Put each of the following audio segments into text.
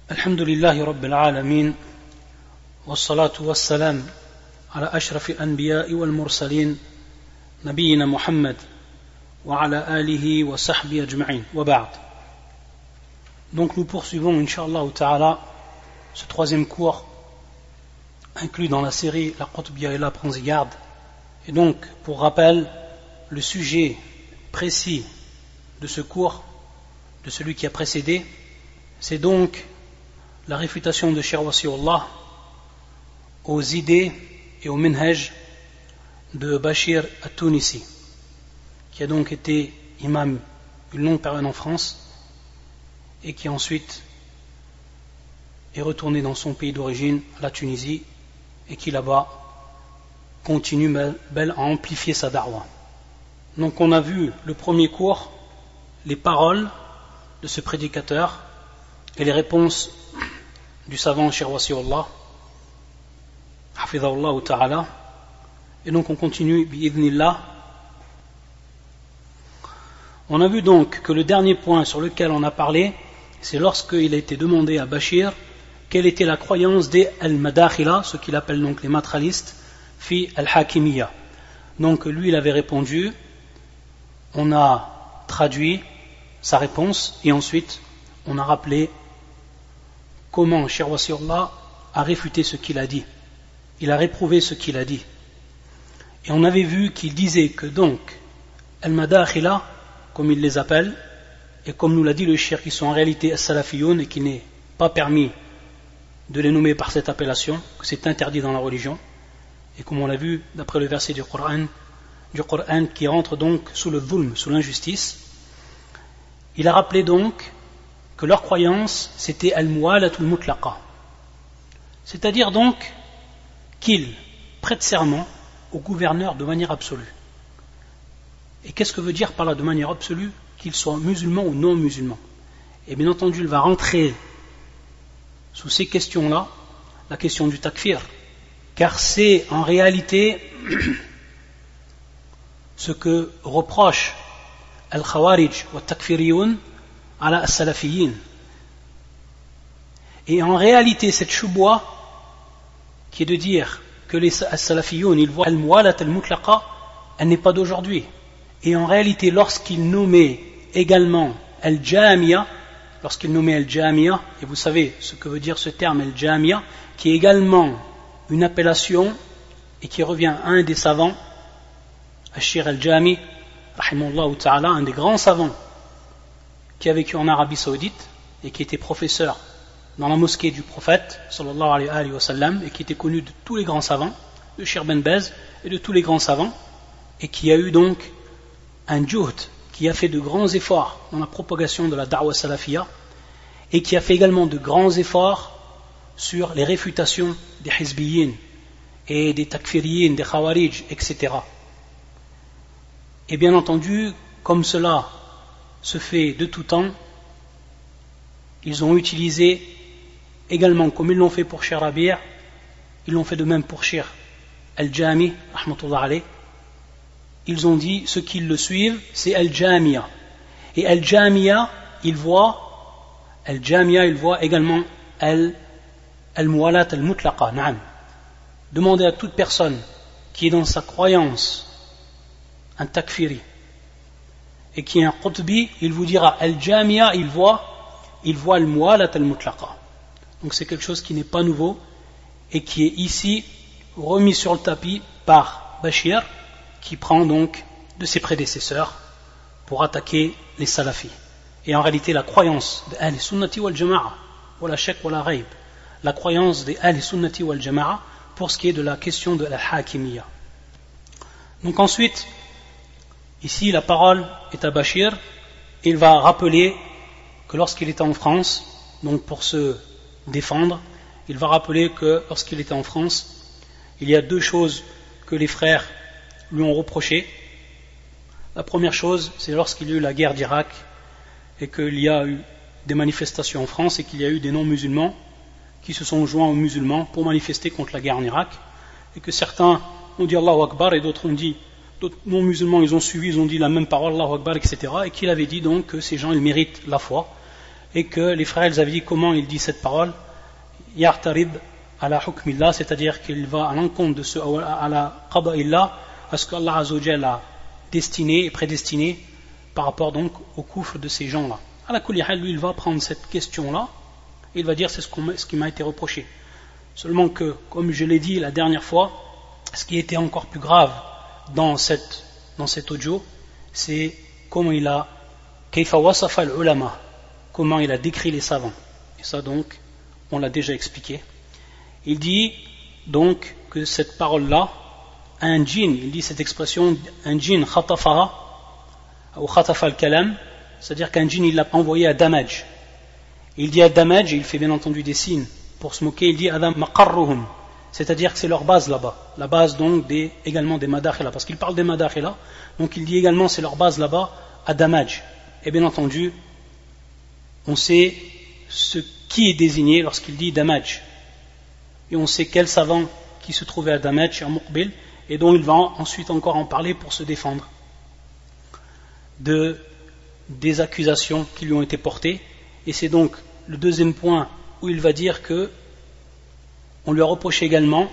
الحمد لله رب العالمين والصلاة والسلام على أشرف الأنبياء والمرسلين نبينا محمد وعلى آله وصحبه أجمعين وبعد. Donc nous poursuivons Inch'Allah Ta'ala ce troisième cours inclus dans la série La Qutbiyya et la Prends garde. Et donc pour rappel, le sujet précis de ce cours, de celui qui a précédé, c'est donc la réfutation de Cheikh Wasiullah aux idées et au minhaj de Bachir at-Tunisi, qui a donc été imam une longue période en France et qui ensuite est retourné dans son pays d'origine, la Tunisie, et qui là-bas continue à amplifier sa da'wah. Donc on a vu le premier cours, les paroles de ce prédicateur et les réponses du savant Cheikh Wasiullah Hafidhahullah Ta'ala. Et donc on continue bi'idhnillah. On a vu donc que le dernier point sur lequel on a parlé, c'est lorsqu'il a été demandé à Bachir quelle était la croyance des al-madakhila, ce qu'il appelle donc les matralistes, fi al-hakimiyya. Donc lui il avait répondu, on a traduit sa réponse et ensuite on a rappelé comment Cheikh Wasiullah a réfuté ce qu'il a dit. Il a réprouvé ce qu'il a dit. Et on avait vu qu'il disait que donc al-madakhila, comme il les appelle, et comme nous l'a dit le cheikh, qui sont en réalité as-salafiyoun et qu'il n'est pas permis de les nommer par cette appellation, que c'est interdit dans la religion, et comme on l'a vu d'après le verset du Coran qui rentre donc sous le dhulm, sous l'injustice. Il a rappelé donc que leur croyance c'était al-muwalatul mutlaqa, c'est-à-dire donc qu'ils prêtent serment au gouverneur de manière absolue. Et qu'est-ce que veut dire par là de manière absolue? Qu'ils soient musulmans ou non musulmans. Et bien entendu il va rentrer sous ces questions-là la question du takfir, car c'est en réalité ce que reproche al-khawarij wa takfiriyoun ala as-salafiyin. Et en réalité cette choubwa qui est de dire que les as-salafiyoun ils voient al-muwalat al-mutlaqa, elle n'est pas d'aujourd'hui. Et en réalité lorsqu'ils nommaient également al-jamia, et vous savez ce que veut dire ce terme al-jamia, qui est également une appellation et qui revient à un des savants, Al-Shir al-Jami rahimahullah ta'ala, un des grands savants qui a vécu en Arabie Saoudite et qui était professeur dans la mosquée du prophète sallallahu alayhi wa sallam, et qui était connu de tous les grands savants, de Shir ben Bez et de tous les grands savants, et qui a eu donc un juhd, qui a fait de grands efforts dans la propagation de la da'wah salafiyya, et qui a fait également de grands efforts sur les réfutations des hizbiyin et des takfiriyin, des khawarij, etc. Et bien entendu, comme cela se fait de tout temps, ils ont utilisé également, comme ils l'ont fait pour Cheikh Rabi', ils l'ont fait de même pour Cheikh al-Jami rahmatullah alayh. Ils ont dit, ceux qui le suivent, c'est al-Jamia. Et al-Jamia, il voit également al-Muwalat al-Mutlaqa. Na'am. Demandez à toute personne qui est dans sa croyance un takfiri et qui est un qutbi, il vous dira al-Jamia, il voit al-Muwalat al-Mutlaqa. Donc c'est quelque chose qui n'est pas nouveau et qui est ici remis sur le tapis par Bachir, qui prend donc de ses prédécesseurs pour attaquer les salafis. Et en réalité la croyance des Ahl Sunnati wal Jama'a, wala shak wala raib, la croyance des Ahl Sunnati wal Jama'a pour ce qui est de la question de la Hakimiyya. Donc ensuite, ici la parole est à Bachir, il va rappeler que lorsqu'il était en France, donc pour se défendre, il va rappeler que lorsqu'il était en France, il y a deux choses que les frères lui ont reproché. La première chose, c'est lorsqu'il y a eu la guerre d'Irak et qu'il y a eu des manifestations en France et qu'il y a eu des non-musulmans qui se sont joints aux musulmans pour manifester contre la guerre en Irak, et que certains ont dit Allahu Akbar et d'autres non-musulmans ils ont suivi, ils ont dit la même parole Allahu Akbar, etc. et qu'il avait dit donc que ces gens ils méritent la foi et que les frères ils avaient dit comment il dit cette parole, Ya'tarib ala hukmillah, c'est-à-dire qu'il va à l'encontre de ce à la qada'illah, à ce qu'Allah Azza wa Jalla a destiné et prédestiné par rapport donc au kufr de ces gens-là. À la kulli hal, lui il va prendre cette question-là et il va dire c'est ce qui m'a été reproché. Seulement que, comme je l'ai dit la dernière fois, ce qui était encore plus grave dans cet audio, c'est comment il a kayfa wasafa al-ulama, comment il a décrit les savants. Et ça donc, on l'a déjà expliqué. Il dit donc que cette parole-là, un djinn, il dit cette expression, un djinn khatafaha, ou khatafa al-kalam, c'est-à-dire qu'un djinn il l'a envoyé à Damaj. Il dit à Damaj, et il fait bien entendu des signes pour se moquer, il dit adam maqarruhum, c'est-à-dire que c'est leur base là-bas, la base donc également des madakhila, parce qu'il parle des madakhila, donc il dit également c'est leur base là-bas à Damaj. Et bien entendu, on sait ce qui est désigné lorsqu'il dit Damaj, et on sait quel savant qui se trouvait à Damaj, à Muqbil, et dont il va ensuite encore en parler pour se défendre des accusations qui lui ont été portées. Et c'est donc le deuxième point où il va dire que on lui a reproché également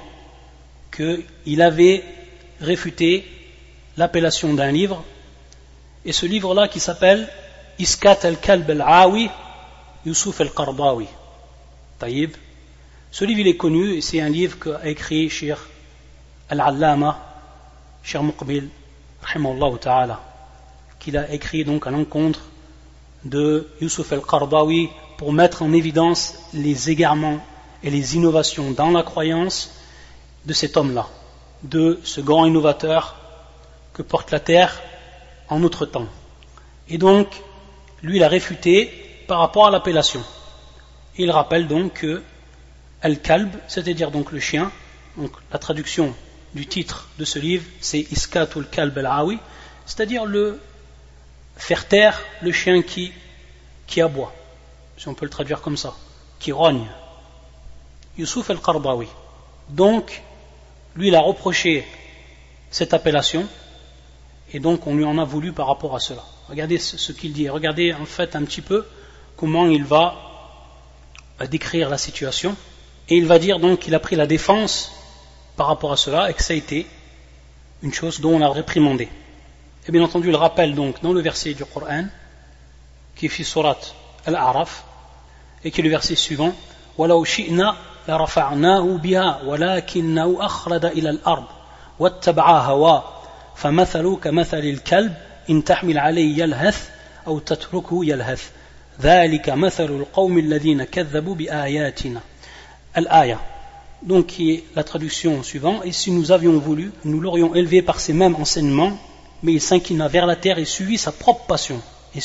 qu'il avait réfuté l'appellation d'un livre, et ce livre-là qui s'appelle Iskat al-Kalb al-Awi Yusuf al-Qardawi. Taïb. Ce livre il est connu et c'est un livre qu'a écrit Cheikh Al-Allama, Cheikh Muqbil, rahimahullah ta'ala, qu'il a écrit donc à l'encontre de Yusuf al-Qardawi pour mettre en évidence les égarements et les innovations dans la croyance de cet homme-là, de ce grand innovateur que porte la terre en notre temps. Et donc, lui, il a réfuté par rapport à l'appellation. Il rappelle donc que Al-Kalb, c'est-à-dire donc le chien, donc la traduction du titre de ce livre, c'est Iskatul Kalb al-Awi, c'est-à-dire le faire taire le chien qui aboie, si on peut le traduire comme ça, qui rogne. Yusuf al-Qardawi. Donc, lui, il a reproché cette appellation, et donc on lui en a voulu par rapport à cela. Regardez ce qu'il dit, regardez en fait un petit peu comment il va décrire la situation, et il va dire donc qu'il a pris la défense par rapport à cela, et que ça a été une chose dont on l'a réprimandé. Et bien entendu, il rappelle donc dans le verset du Coran, qui est fi surat Al-A'raf, et qui est le verset suivant, وَلَوْ شِئْنَا لَرَفَعْنَاهُ بِهَا وَلَكِنَّهُ أَخْلَدَ إِلَى الْأَرْضِ وَاتَّبَعَ هَوَاهُ فَمَثَلُهُ كَمَثَلِ الْكَلْبِ إِنْ تَحْمِلْ عَلَيْهِ يَلْهَثْ أَوْ تَتْرُكْهُ يَلْهَثْ ذَلِكَ مَثَلُ الْقَوْمِ الَّذِينَ كَذَّبُوا بِآيَاتِنَا. Al-Aya, donc qui est la traduction suivante, et si nous avions voulu, nous l'aurions élevé par ces mêmes enseignements, mais il s'inclina vers la terre et suivit sa propre passion.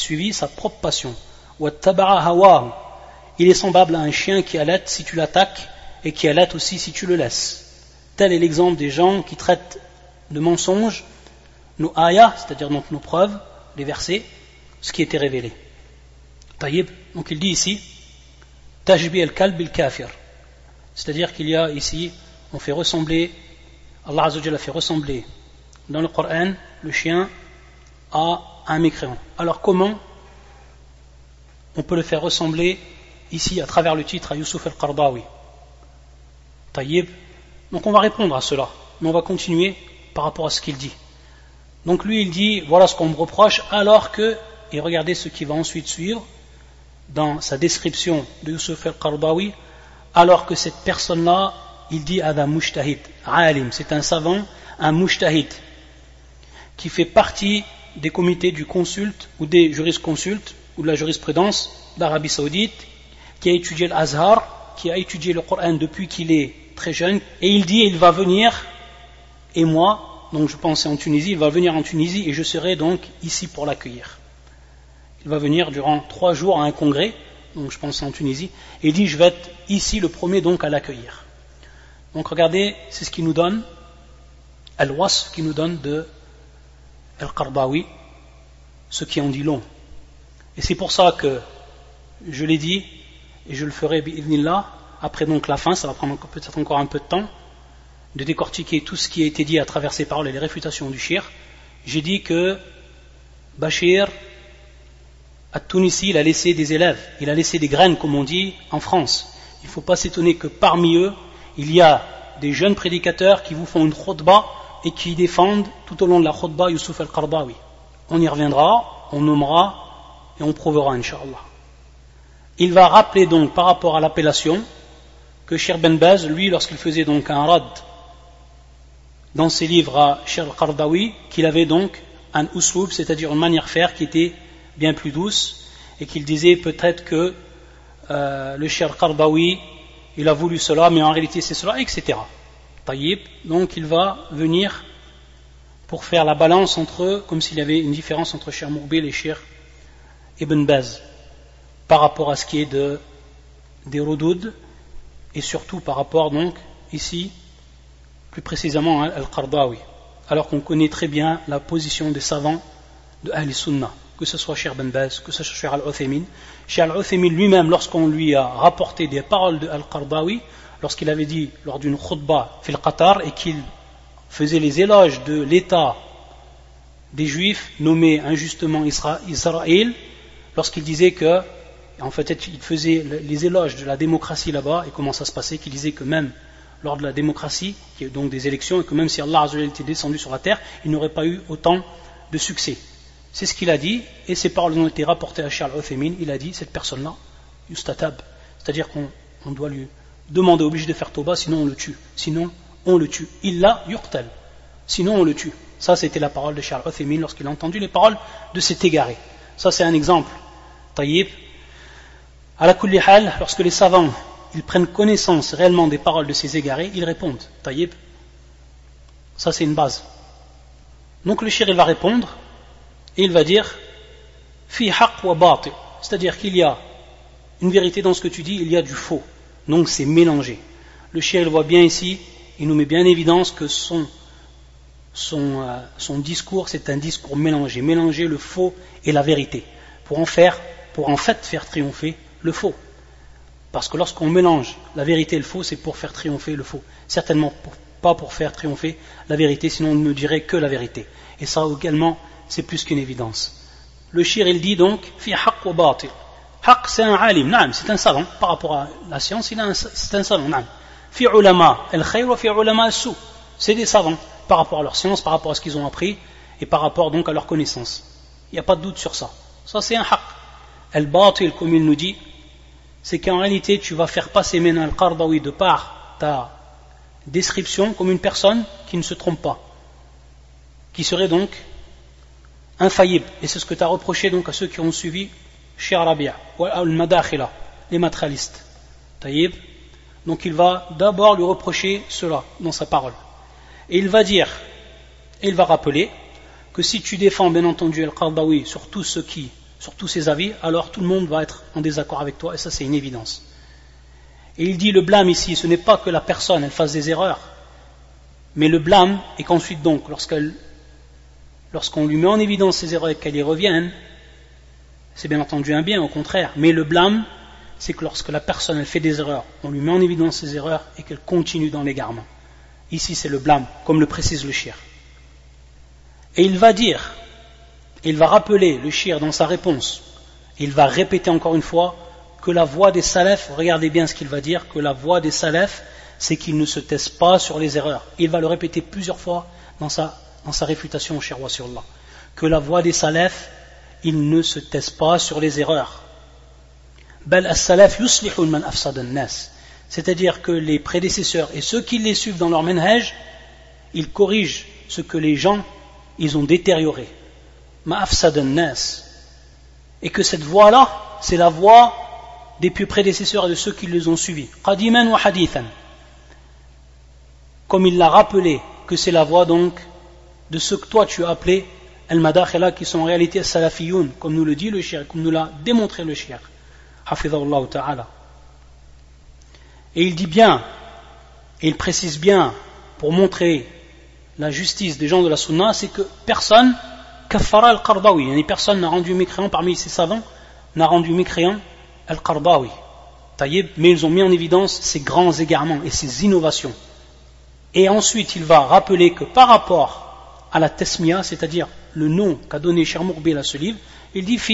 وَاتَّبَعَ هَوَاهُ, il est semblable à un chien qui allait si tu l'attaques et qui allait aussi si tu le laisses. Tel est l'exemple des gens qui traitent de mensonges nos ayahs, c'est-à-dire donc nos preuves, les versets, ce qui était révélé. Taïb, donc il dit ici Tajbi al-kalb al-kafir, c'est-à-dire qu'il y a ici, on fait ressembler, Allah Azza wa Jalla fait ressembler dans le Coran le chien à un mécréant. Alors comment on peut le faire ressembler ici à travers le titre à Yusuf al-Qardawi? Taïb. Donc on va répondre à cela, mais on va continuer par rapport à ce qu'il dit. Donc lui il dit voilà ce qu'on me reproche, alors que, et regardez ce qui va ensuite suivre dans sa description de Yusuf al-Qardawi, alors que cette personne-là, il dit Adam Mujtahid, Alim, c'est un savant, un Mujtahid, qui fait partie des comités du consulte ou des jurisconsultes ou de la jurisprudence d'Arabie Saoudite, qui a étudié l'Azhar, qui a étudié le Coran depuis qu'il est très jeune, et il dit il va venir, et moi, donc je pense en Tunisie, il va venir en Tunisie et je serai donc ici pour l'accueillir. Il va venir durant 3 jours à un congrès, donc je pense en Tunisie, et il dit je vais être ici le premier donc à l'accueillir. Donc regardez, c'est ce qu'il nous donne, Al-Wasf qui nous donne de Al-Qardawi, ce qui en dit long. Et c'est pour ça que je l'ai dit, et je le ferai bi'idhnillah, après donc la fin, ça va prendre peut-être encore un peu de temps, de décortiquer tout ce qui a été dit à travers ces paroles et les réfutations du shir. J'ai dit que Bashir à Tunisie, il a laissé des élèves, il a laissé des graines, comme on dit en France. Il ne faut pas s'étonner que parmi eux, il y a des jeunes prédicateurs qui vous font une khutbah et qui défendent tout au long de la khutbah Youssouf al-Qaradawi. On y reviendra, on nommera et on prouvera, Inch'Allah. Il va rappeler donc par rapport à l'appellation que Cheikh Ben Baz, lui, lorsqu'il faisait donc un rad dans ses livres à Cheikh al-Qaradawi, qu'il avait donc un usloub, c'est-à-dire une manière de faire qui était bien plus douce, et qu'il disait peut-être que le Cheikh al-Qaradawi, il a voulu cela, mais en réalité c'est cela, etc. Taïb, donc il va venir pour faire la balance entre eux, comme s'il y avait une différence entre Cheikh Mourbil et Cheikh Ibn Baz, par rapport à ce qui est des Roudoud, et surtout par rapport donc, ici, plus précisément à Al-Qaradawi, alors qu'on connaît très bien la position des savants de Ahl Sunnah, que ce soit Cheikh Ben Baz, que ce soit Cheikh Al-Uthaymin. Cheikh Al-Uthaymin lui-même, lorsqu'on lui a rapporté des paroles de Al-Qaradawi, lorsqu'il avait dit lors d'une khutbah fil Qatar et qu'il faisait les éloges de l'état des Juifs nommés injustement Israël, lorsqu'il disait que, en fait, il faisait les éloges de la démocratie là-bas et comment ça se passait, qu'il disait que même lors de la démocratie, qui est donc des élections, et que même si Allah Azza wa Jalla était descendu sur la terre, il n'aurait pas eu autant de succès. C'est ce qu'il a dit, et ces paroles ont été rapportées à Cheikh Al-Uthaymin. Il a dit, cette personne-là, yustatab, c'est-à-dire qu'on doit lui demander, obligé de faire tauba, sinon on le tue. Sinon on le tue. Illa yuqtal. Sinon on le tue. Ça, c'était la parole de Cheikh Al-Uthaymin lorsqu'il a entendu les paroles de cet égaré. Ça, c'est un exemple. Taïb. À la kulli hal, lorsque les savants ils prennent connaissance réellement des paroles de ces égarés, ils répondent. Taïb. Ça, c'est une base. Donc le shir, il va répondre, et il va dire fi haqq wa batil, c'est-à-dire qu'il y a une vérité dans ce que tu dis, il y a du faux. Donc c'est mélangé. Le shir, il voit bien ici, il nous met bien en évidence que son discours, c'est un discours mélangé. Mélanger le faux et la vérité. Pour en fait faire triompher le faux. Parce que lorsqu'on mélange la vérité et le faux, c'est pour faire triompher le faux. Certainement pas pour faire triompher la vérité, sinon on ne dirait que la vérité. Et ça également, c'est plus qu'une évidence. Le shir, il dit donc, fi haqq wa batil. Haqq, c'est un alim, naam, c'est un savant. Par rapport à la science, c'est un savant, naam. Fi ulama al-khayr wa fi ulama al-su. C'est des savants par rapport à leur science, par rapport à ce qu'ils ont appris, et par rapport donc à leur connaissance. Il n'y a pas de doute sur ça. Ça, c'est un haqq. Al-batil, comme il nous dit, c'est qu'en réalité, tu vas faire passer maintenant Al-Qaradawi de par ta description comme une personne qui ne se trompe pas, qui serait donc infaillible. Et c'est ce que tu as reproché donc à ceux qui ont suivi Cheikh Rabia, ou Al-Madakhila, les matérialistes. Taïb. Donc il va d'abord lui reprocher cela dans sa parole. Et il va dire, et il va rappeler, que si tu défends bien entendu Al-Qaradawi sur tous ses avis, alors tout le monde va être en désaccord avec toi, et ça c'est une évidence. Et il dit le blâme ici, ce n'est pas que la personne elle fasse des erreurs, mais le blâme est qu'ensuite donc, lorsqu'on lui met en évidence ses erreurs et qu'elle y revienne, c'est bien entendu un bien, au contraire, mais le blâme, c'est que lorsque la personne elle fait des erreurs, on lui met en évidence ses erreurs et qu'elle continue dans l'égarement. Ici c'est le blâme, comme le précise le shir. Et il va dire, il va rappeler le shir dans sa réponse, il va répéter encore une fois que la voie des salafs, regardez bien ce qu'il va dire, que la voie des salafs, c'est qu'ils ne se taisent pas sur les erreurs. Il va le répéter plusieurs fois dans sa réfutation au shir wa sur Allah, que la voie des salafs, ils ne se taisent pas sur les erreurs. Bal as-salaf yuslihun man afsada an-nas, c'est-à-dire que les prédécesseurs et ceux qui les suivent dans leur manhaj, ils corrigent ce que les gens ils ont détérioré. Ma afsada an-nas, et que cette voie-là, c'est la voie des pieux prédécesseurs et de ceux qui les ont suivis. Qadiman wa hadithan. Comme il l'a rappelé, que c'est la voie donc de ceux que toi tu as appelés al-madakhila, qui sont en réalité as-salafiyoun, comme nous le dit le shir, comme nous l'a démontré le shir. Hafidhahullah ta'ala. Et il dit bien, et il précise bien, pour montrer la justice des gens de la sunna, c'est que personne kaffara al-Qaradawi, personne n'a rendu mécréant parmi ces savants, n'a rendu mécréant al-Qaradawi. Taïb, mais ils ont mis en évidence ces grands égarements et ces innovations. Et ensuite, il va rappeler que par rapport à la tasmiya, c'est-à-dire le nom qu'a donné Cheikh Mourbil à ce livre, il dit fi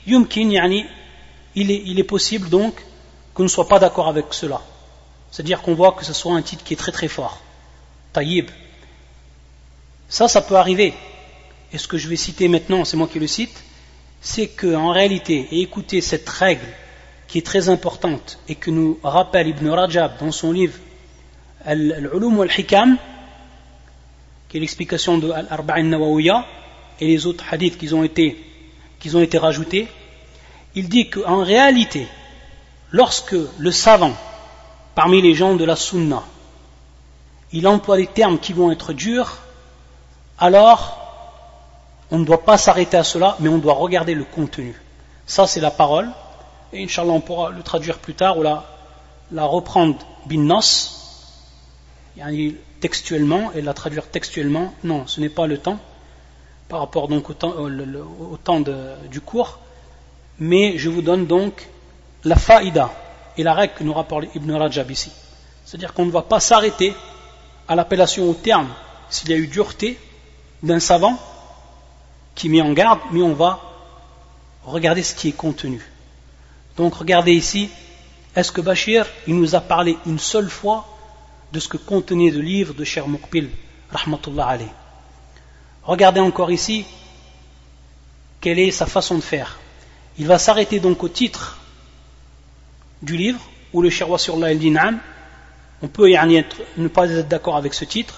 Yumkin, yani, il est possible donc qu'on ne soit pas d'accord avec cela. C'est-à-dire qu'on voit que ce soit un titre qui est très très fort. Taïb. Ça peut arriver. Et ce que je vais citer maintenant, c'est moi qui le cite, c'est qu'en réalité, et écoutez cette règle qui est très importante et que nous rappelle Ibn Rajab dans son livre Al-Ulum wal-Hikam, qui est l'explication de Al-Arba'in Nawawiya et les autres hadiths qui ont été rajoutés, il dit qu'en réalité, lorsque le savant, parmi les gens de la Sunna, il emploie des termes qui vont être durs, alors on ne doit pas s'arrêter à cela, mais on doit regarder le contenu. Ça, c'est la parole, et Inch'Allah, on pourra le traduire plus tard ou la reprendre bin nas, textuellement, et la traduire textuellement. Non, ce n'est pas le temps, par rapport donc au temps du cours, mais je vous donne donc la faïda et la règle que nous rapporte Ibn Rajab ici. C'est-à-dire qu'on ne va pas s'arrêter à l'appellation au terme s'il y a eu dureté d'un savant qui met en garde, mais on va regarder ce qui est contenu. Donc regardez ici, est-ce que Bachir, il nous a parlé une seule fois de ce que contenait le livre de Cheikh Muqbil, rahmatullah alayh. Regardez encore ici, quelle est sa façon de faire. Il va s'arrêter donc au titre du livre, où le Cheikh Wassurullah il dit Naam, on peut ne pas être d'accord avec ce titre,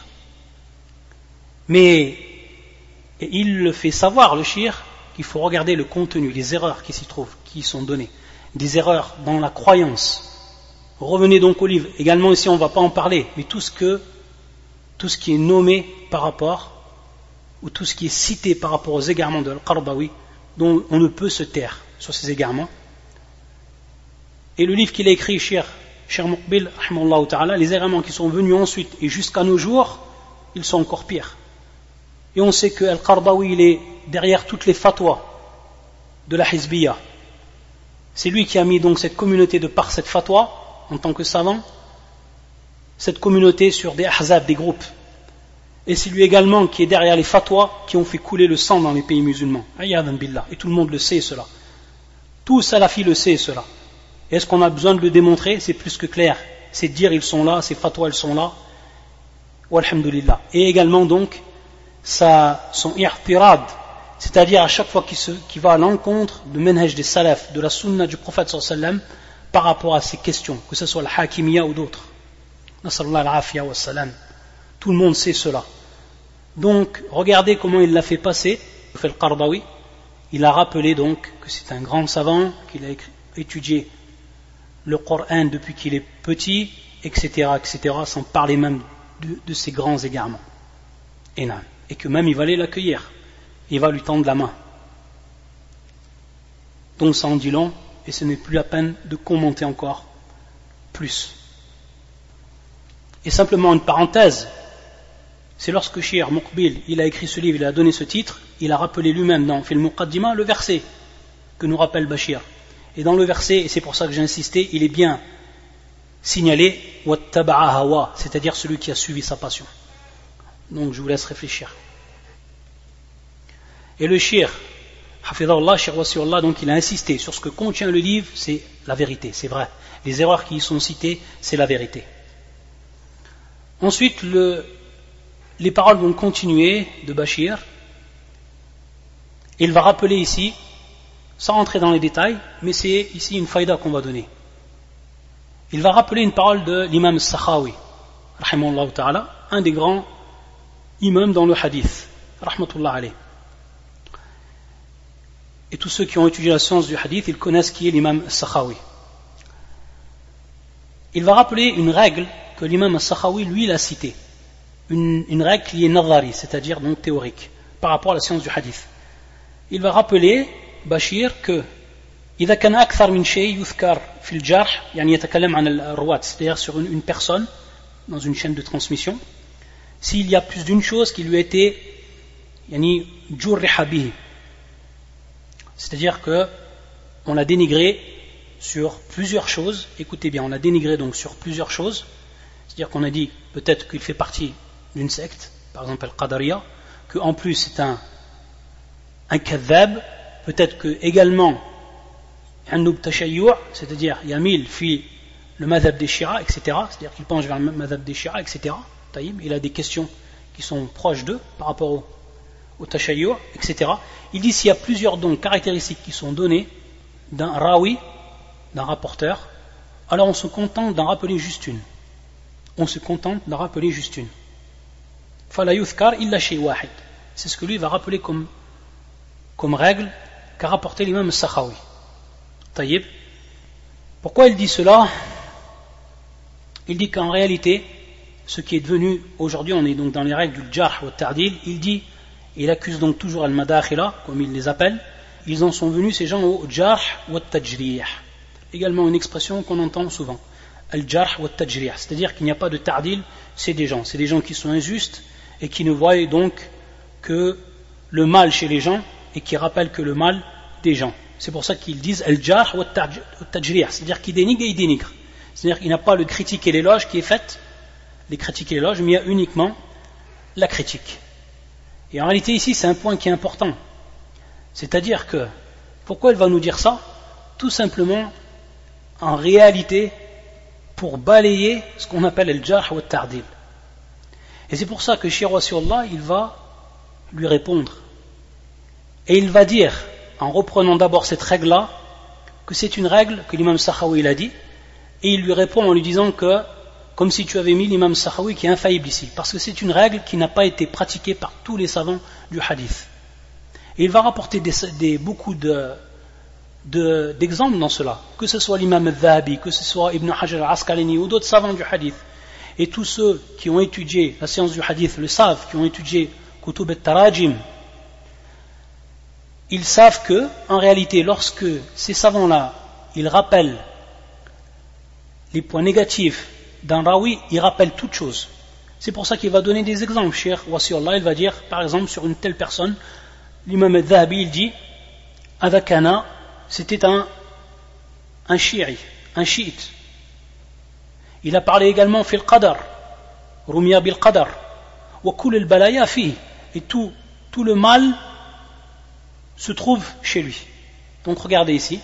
mais il le fait savoir, le Cheikh, qu'il faut regarder le contenu, les erreurs qui s'y trouvent, qui y sont données, des erreurs dans la croyance. Revenez donc au livre. Également ici on ne va pas en parler, mais tout ce qui est nommé par rapport, ou tout ce qui est cité par rapport aux égarements de Al-Qardawi, dont on ne peut se taire sur ces égarements. Et le livre qu'il a écrit, Cheikh Muqbil, les égarements qui sont venus ensuite et jusqu'à nos jours, ils sont encore pires. Et on sait que Al-Qardawi, il est derrière toutes les fatwas de la Hizbiyya. C'est lui qui a mis donc cette communauté de par cette fatwa, en tant que savant, cette communauté sur des ahzab, des groupes. Et c'est lui également qui est derrière les fatwas qui ont fait couler le sang dans les pays musulmans. Ayyadan billah. Et tout le monde le sait cela. Tout salafi le sait cela. Est-ce qu'on a besoin de le démontrer? C'est plus que clair. C'est de dire ils sont là, ces fatwas elles sont là. Walhamdulillah. Et également donc son i'tirad, c'est-à-dire à chaque fois qu'il va à l'encontre du manhaj des salaf, de la sunna du prophète sallallahu alayhi wa sallam, par rapport à ces questions, que ce soit la hakimiyya ou d'autres. Nasallallahu al-afiyya wa salam. Tout le monde sait cela. Donc, regardez comment il l'a fait passer, le Qardawi. Il a rappelé donc que c'est un grand savant, qu'il a étudié le Coran depuis qu'il est petit, etc., sans parler même de ses grands égarements. Et que même il va aller l'accueillir. Il va lui tendre la main. Donc ça en dit long, et ce n'est plus la peine de commenter encore plus. Et simplement une parenthèse, c'est lorsque Cheikh Muqbil il a écrit ce livre, il a donné ce titre, il a rappelé lui-même dans Fil Muqaddima le verset que nous rappelle Bachir. Et dans le verset, et c'est pour ça que j'ai insisté, il est bien signalé Wattaba'a hawa, c'est-à-dire celui qui a suivi sa passion. Donc je vous laisse réfléchir. Et le Cheikh Hafidhahullah, Cheikh Wasiullah, donc il a insisté sur ce que contient le livre, c'est la vérité, c'est vrai. Les erreurs qui y sont citées, c'est la vérité. Ensuite, les paroles vont continuer de Bachir. Il va rappeler ici, sans rentrer dans les détails, mais c'est ici une faïda qu'on va donner. Il va rappeler une parole de l'imam al-Sakhawi, rahimahullah ta'ala, un des grands imams dans le hadith, rahmatullah alayh. Et tous ceux qui ont étudié la science du hadith, ils connaissent qui est l'imam al-Sakhawi. Il va rappeler une règle que l'imam al-Sakhawi, lui, il a citée. Une règle qui est nadhari, c'est-à-dire donc théorique, par rapport à la science du hadith. Il va rappeler, Bachir, que إذا كان أكثر من شيء يذكر في الجرح يعني يتكلم عن الرواة, c'est-à-dire sur une personne dans une chaîne de transmission, s'il y a plus d'une chose qui lui a été يعني جرح به, c'est-à-dire que on l'a dénigré sur plusieurs choses. Écoutez bien, on l'a dénigré donc sur plusieurs choses, c'est-à-dire qu'on a dit peut-être qu'il fait partie d'une secte, par exemple Al-Qadariya, qu'en plus c'est un kadhab, peut-être que également Annoub Tashayyu', c'est-à-dire Yamil fi le madhab des Shia, etc. C'est-à-dire qu'il penche vers le madhab des Shia, etc. Taïb, il a des questions qui sont proches d'eux par rapport au Tashayyu', etc. Il dit s'il y a plusieurs donc caractéristiques qui sont données d'un rawi, d'un rapporteur, alors on se contente d'en rappeler juste une. Fala yuthkar illa shay wahid. C'est ce que lui va rappeler comme règle qu'a rapporté l'imam al-Sakhawi. Taïb. Pourquoi il dit cela? Il dit qu'en réalité, ce qui est devenu, aujourd'hui on est donc dans les règles du jarh ou ta'dil, il accuse donc toujours al-madakhila, comme il les appelle, ils en sont venus ces gens au jarh ou tajrih. Également une expression qu'on entend souvent, al-jarh ou tajrih, c'est-à-dire qu'il n'y a pas de ta'dil, c'est des gens qui sont injustes et qui ne voient donc que le mal chez les gens et qui rappellent que le mal des gens. C'est pour ça qu'ils disent al-jarh ou tajrih, c'est-à-dire qu'ils dénigrent et ils dénigrent. C'est-à-dire qu'il n'y a pas le critique et l'éloge qui est fait, les critiques et l'éloge, mais il y a uniquement la critique. Et en réalité ici c'est un point qui est important. C'est-à-dire que, pourquoi il va nous dire ça? Tout simplement, en réalité, pour balayer ce qu'on appelle le jarh ou ta'dil. Et c'est pour ça que Cheikh Wasiullah, il va lui répondre. Et il va dire, en reprenant d'abord cette règle-là, que c'est une règle que l'imam Sakhawi l'a dit, et il lui répond en lui disant que, comme si tu avais mis l'imam Sakhawi qui est infaillible ici, parce que c'est une règle qui n'a pas été pratiquée par tous les savants du hadith. Et il va rapporter beaucoup d'exemples dans cela, que ce soit l'imam al-Dhahabi, que ce soit Ibn Hajar al-Asqalani ou d'autres savants du hadith. Et tous ceux qui ont étudié la science du hadith le savent, qui ont étudié Kutub al-Tarajim, ils savent que, en réalité, lorsque ces savants-là, ils rappellent les points négatifs d'un rawi, ils rappellent toute chose. C'est pour ça qu'il va donner des exemples. Cheikh Wasiullah, il va dire, par exemple, sur une telle personne, l'imam al-Dhahabi, il dit, Adakana, c'était un chiite. Il a parlé également fil qadar, Rumiya bil qadar, wa kul al balaya fi, et tout le mal se trouve chez lui. Donc regardez ici,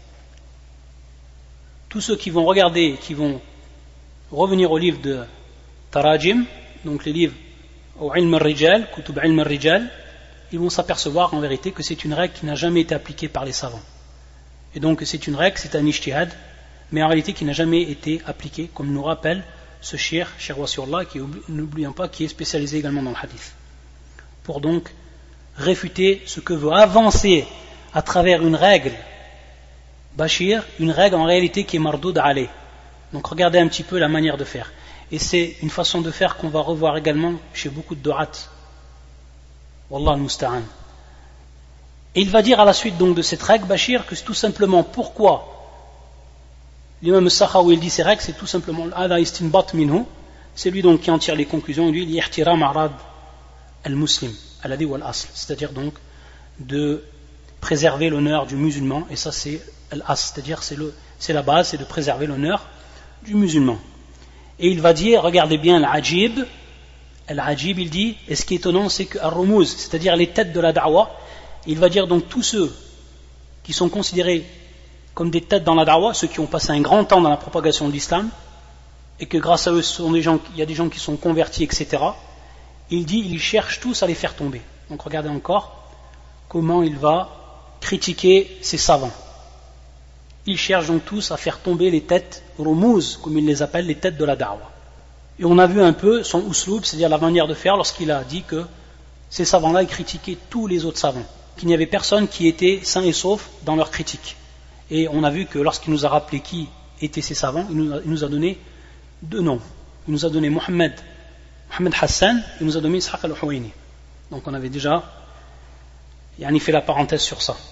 tous ceux qui vont regarder, qui vont revenir au livre de Tarajim, donc les livres au ilm al-rijal, kutub ilm al-rijal, ils vont s'apercevoir en vérité que c'est une règle qui n'a jamais été appliquée par les savants. Et donc c'est une règle, c'est un ijtihad, mais en réalité qui n'a jamais été appliquée, comme nous rappelle ce Cheikh Wasiullah, qui, n'oublions pas, qui est spécialisé également dans le hadith. Pour donc réfuter ce que veut avancer à travers une règle Bashir, une règle en réalité qui est mardoud alayh. Donc regardez un petit peu la manière de faire. Et c'est une façon de faire qu'on va revoir également chez beaucoup de du'at. Wallah al-musta'an. Et il va dire à la suite donc de cette règle Bashir que c'est tout simplement pourquoi l'imam al-Sakhawi il dit ces règles, c'est tout simplement al istinbat minhu, c'est lui donc qui en tire les conclusions, lui il ihtiram arad al-muslim al-adi wal-asl, c'est-à-dire donc de préserver l'honneur du musulman, et ça c'est al-asl, c'est-à-dire c'est la base, c'est de préserver l'honneur du musulman. Et il va dire, regardez bien al-ajib, il dit, et ce qui est étonnant c'est que al-rumuz, c'est-à-dire les têtes de la da'wa, il va dire donc tous ceux qui sont considérés comme des têtes dans la da'wa, ceux qui ont passé un grand temps dans la propagation de l'islam, et que grâce à eux il y a des gens qui sont convertis, etc. Il dit, ils cherchent tous à les faire tomber. Donc regardez encore comment il va critiquer ces savants. Ils cherchent donc tous à faire tomber les têtes rumuz, comme il les appelle, les têtes de la da'wa. Et on a vu un peu son usloub, c'est-à-dire la manière de faire, lorsqu'il a dit que ces savants-là, ils critiquaient tous les autres savants, qu'il n'y avait personne qui était sain et sauf dans leur critique. Et on a vu que lorsqu'il nous a rappelé qui étaient ces savants, il nous a donné deux noms. Il nous a donné Mohammed Hassan, il nous a donné Ishaq al-Huwaini. Donc on avait déjà fait la parenthèse sur ça.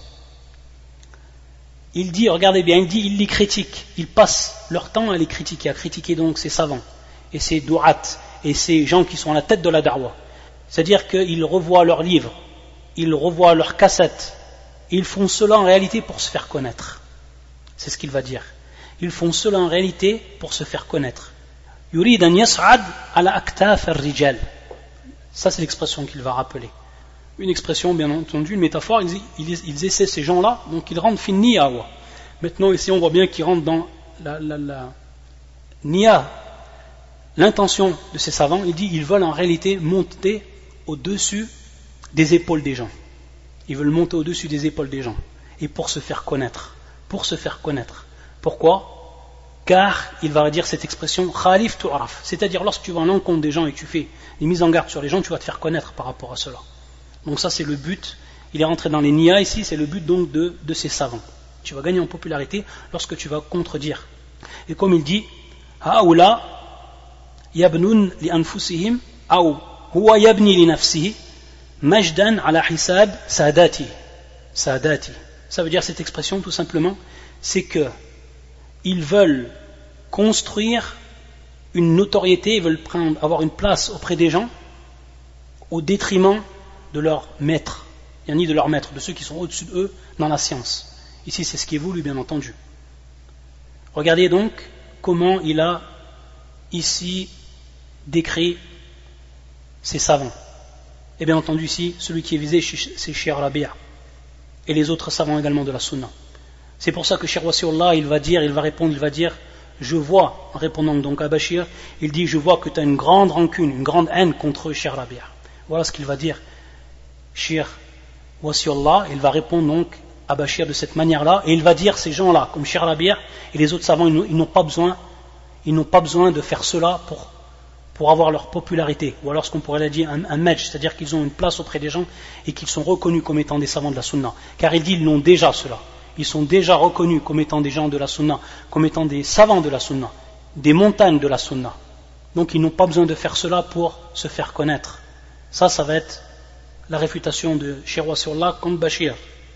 Il dit, regardez bien, il les critique, ils passent leur temps à les critiquer, à critiquer donc ces savants, et ces du'at, et ces gens qui sont à la tête de la da'wa. C'est-à-dire qu'ils revoient leurs livres, ils revoient leurs cassettes, ils font cela en réalité pour se faire connaître. C'est ce qu'il va dire. Ils font cela en réalité pour se faire connaître. Yurid an yas'ad ala aktaf ar-rijal. Ça c'est l'expression qu'il va rappeler. Une expression bien entendu, une métaphore, ils essaient ces gens-là, donc ils rendent finni à wa. Maintenant, ici, on voit bien qu'il rentre dans la Nia, l'intention de ces savants. Il dit ils veulent en réalité monter au-dessus des épaules des gens. Ils veulent monter au-dessus des épaules des gens. Et pour se faire connaître. Pour se faire connaître. Pourquoi? Car il va dire cette expression khalif tu'raf, c'est-à-dire lorsque tu vas en l'encontre des gens et que tu fais des mises en garde sur les gens, tu vas te faire connaître par rapport à cela. Donc ça c'est le but. Il est rentré dans les niya ici, c'est le but donc de ces savants. Tu vas gagner en popularité lorsque tu vas contredire. Et comme il dit haoula yabnun li anfusihim aw huwa yabni li nafsihi majdan ala hisab sadati. Sadati. Ça veut dire cette expression tout simplement, c'est que ils veulent construire une notoriété, ils veulent avoir une place auprès des gens au détriment de leur maître, ni de leur maître, de ceux qui sont au-dessus d'eux dans la science. Ici, c'est ce qui est voulu, bien entendu. Regardez donc comment il a ici décrit ces savants. Et bien entendu, ici, celui qui est visé, c'est Cheikh Rabi' et les autres savants également de la Sunna. C'est pour ça que Cheikh Wasiullah, il va dire, je vois, en répondant donc à Bachir, il dit, je vois que tu as une grande rancune, une grande haine contre Cheikh Rabi'. Voilà ce qu'il va dire. Cheikh Wasiullah, il va répondre donc à Bachir de cette manière-là, et il va dire, ces gens-là, comme Cheikh Rabi' et les autres savants, ils n'ont pas besoin de faire cela pour avoir leur popularité, ou alors ce qu'on pourrait dire un match, c'est-à-dire qu'ils ont une place auprès des gens et qu'ils sont reconnus comme étant des savants de la Sunna. Car il dit, ils l'ont déjà cela. Ils sont déjà reconnus comme étant des gens de la Sunna, comme étant des savants de la Sunna, des montagnes de la Sunna. Donc ils n'ont pas besoin de faire cela pour se faire connaître. Ça va être la réfutation de Cheikh Wasiullah contre Bachir.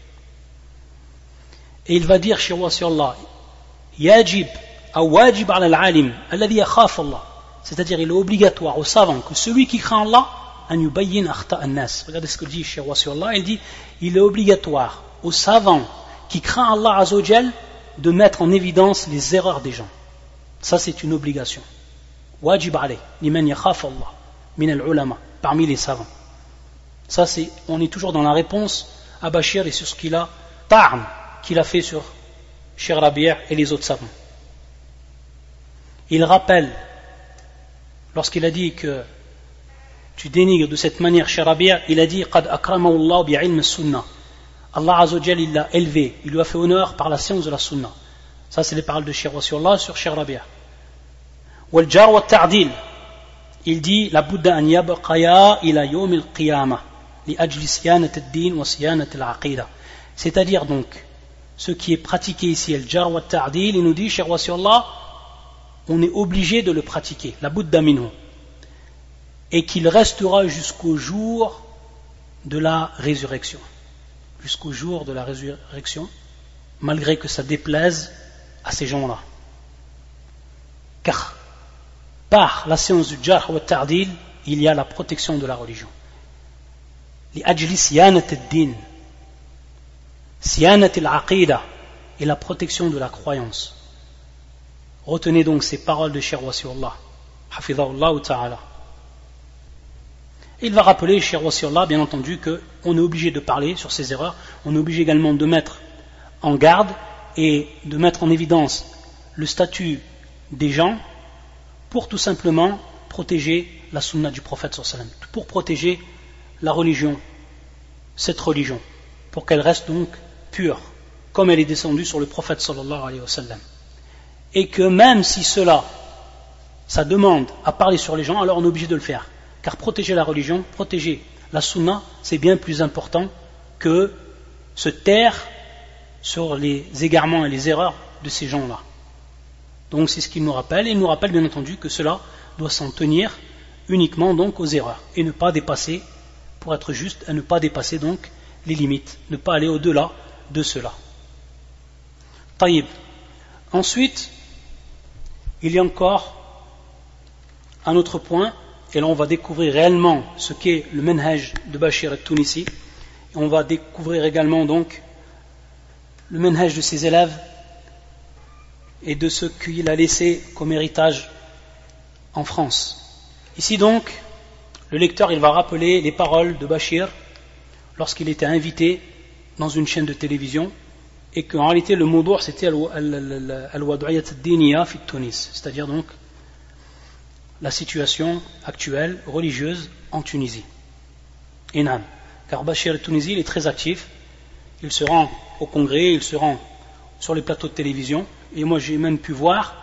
Et il va dire, Cheikh Wasiullah, Yajib, ou wajib ala al-alim, alladhi yakhaf Allah. C'est-à-dire, il est obligatoire aux savants que celui qui craint Allah, an yubayyin akhta an-nas. Regardez ce que dit Cheikh Wasiullah, il dit, il est obligatoire aux savants qui craint Allah Azzawajal de mettre en évidence les erreurs des gens. Ça c'est une obligation. Wajib alayh, liman yakhaf Allah, min al-ulama, parmi les savants. Ça c'est, on est toujours dans la réponse à Bachir et sur ce qu'il a fait sur Cheikh Rabi' et les autres savants. Il rappelle, lorsqu'il a dit que tu dénigres de cette manière Cheikh Rabi', il a dit qad akramahu Allah bi'ilm as-sunnah. Allah Azzawajal, il l'a élevé, il lui a fait honneur par la science de la Sunna. Ça, c'est les paroles de Cheikh Wasiullah sur Cheikh Rabi'. Wal jar wa ta'dil, il dit la budda an yabqaya ila yawm al-qiyamah li ajli siyanat ad-din wa siyanat al-aqida. C'est-à-dire donc, ce qui est pratiqué ici, al jar wa ta'dil, il nous dit, Cheikh Wasiullah, on est obligé de le pratiquer, la budda minhu, et qu'il restera jusqu'au jour de la résurrection. Jusqu'au jour de la résurrection, malgré que ça déplaise à ces gens-là. Car par la science du jarh wa ta'dil, il y a la protection de la religion. Li ajli siyanat ad-din, siyanat al-aqida, et la protection de la croyance. Retenez donc ces paroles de Cheikh Wasiullah, hafidhahullah ta'ala. Il va rappeler, Cheikh Wasiullah, bien entendu, qu'on est obligé de parler sur ces erreurs, on est obligé également de mettre en garde et de mettre en évidence le statut des gens pour tout simplement protéger la sunna du prophète sallallahu alayhi wa sallam, pour protéger la religion, cette religion, pour qu'elle reste donc pure, comme elle est descendue sur le prophète sallallahu alayhi wa sallam. Et que même si ça demande à parler sur les gens, alors on est obligé de le faire. Car protéger la religion, protéger la sunna, c'est bien plus important que se taire sur les égarements et les erreurs de ces gens-là. Donc c'est ce qu'il nous rappelle, et il nous rappelle bien entendu que cela doit s'en tenir uniquement donc aux erreurs, et ne pas dépasser, pour être juste, et ne pas dépasser donc les limites, ne pas aller au-delà de cela. Taïb. Ensuite, il y a encore un autre point, et là on va découvrir réellement ce qu'est le manhaj de Bachir al-Tunisi, et on va découvrir également donc le manhaj de ses élèves et de ce qu'il a laissé comme héritage en France. Ici donc, le lecteur il va rappeler les paroles de Bachir lorsqu'il était invité dans une chaîne de télévision, et qu'en réalité le mawdu' c'était al-wad'iyat ad-diniya fi Tunis, c'est-à-dire donc la situation actuelle religieuse en Tunisie. Inam. Car Bachir al-Tunisi il est très actif, il se rend au congrès, il se rend sur les plateaux de télévision, et moi j'ai même pu voir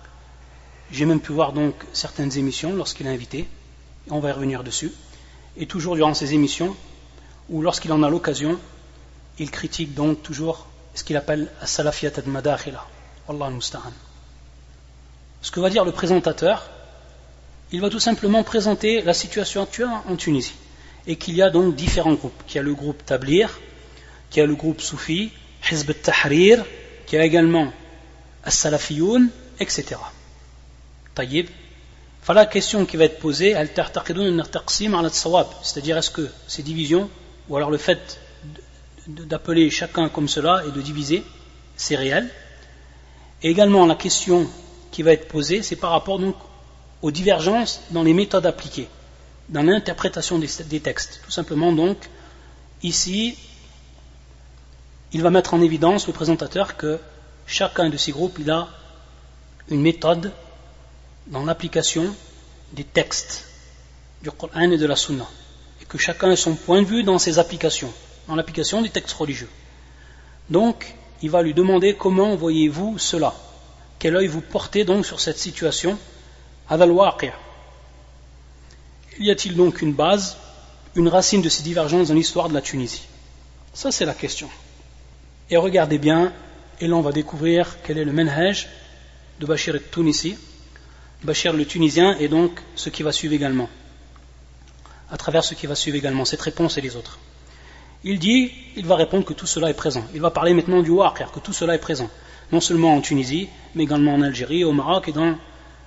donc certaines émissions lorsqu'il est invité, on va y revenir dessus, et toujours durant ces émissions, ou lorsqu'il en a l'occasion, il critique donc toujours ce qu'il appelle as-salafiyat ad-madakhila. Wallah al-musta'an. Ce que va dire le présentateur, il va tout simplement présenter la situation actuelle en Tunisie, et qu'il y a donc différents groupes, qu'il y a le groupe Tablir, qu'il y a le groupe Soufi, Hizb al-Tahrir, qu'il y a également as-Salafiyoun, etc. Taïb. Enfin, la question qui va être posée, c'est-à-dire est-ce que ces divisions, ou alors le fait d'appeler chacun comme cela et de diviser, c'est réel. Et également la question qui va être posée, c'est par rapport donc aux divergences dans les méthodes appliquées, dans l'interprétation des textes. Tout simplement donc, ici, il va mettre en évidence, le présentateur, que chacun de ces groupes, il a une méthode dans l'application des textes du Coran et de la Sunna, et que chacun a son point de vue dans ses applications, dans l'application des textes religieux. Donc, il va lui demander comment voyez-vous cela, quel œil vous portez donc sur cette situation, hadha al-waqi'. Y a-t-il donc une base, une racine de ces divergences dans l'histoire de la Tunisie? Ça c'est la question. Et regardez bien, et là on va découvrir quel est le manhaj de Bachir al-Tunisi, Bachir le Tunisien, et donc ce qui va suivre également, à travers ce qui va suivre également, cette réponse et les autres. Il va répondre que tout cela est présent. Il va parler maintenant du waqi', que tout cela est présent, non seulement en Tunisie, mais également en Algérie, au Maroc et dans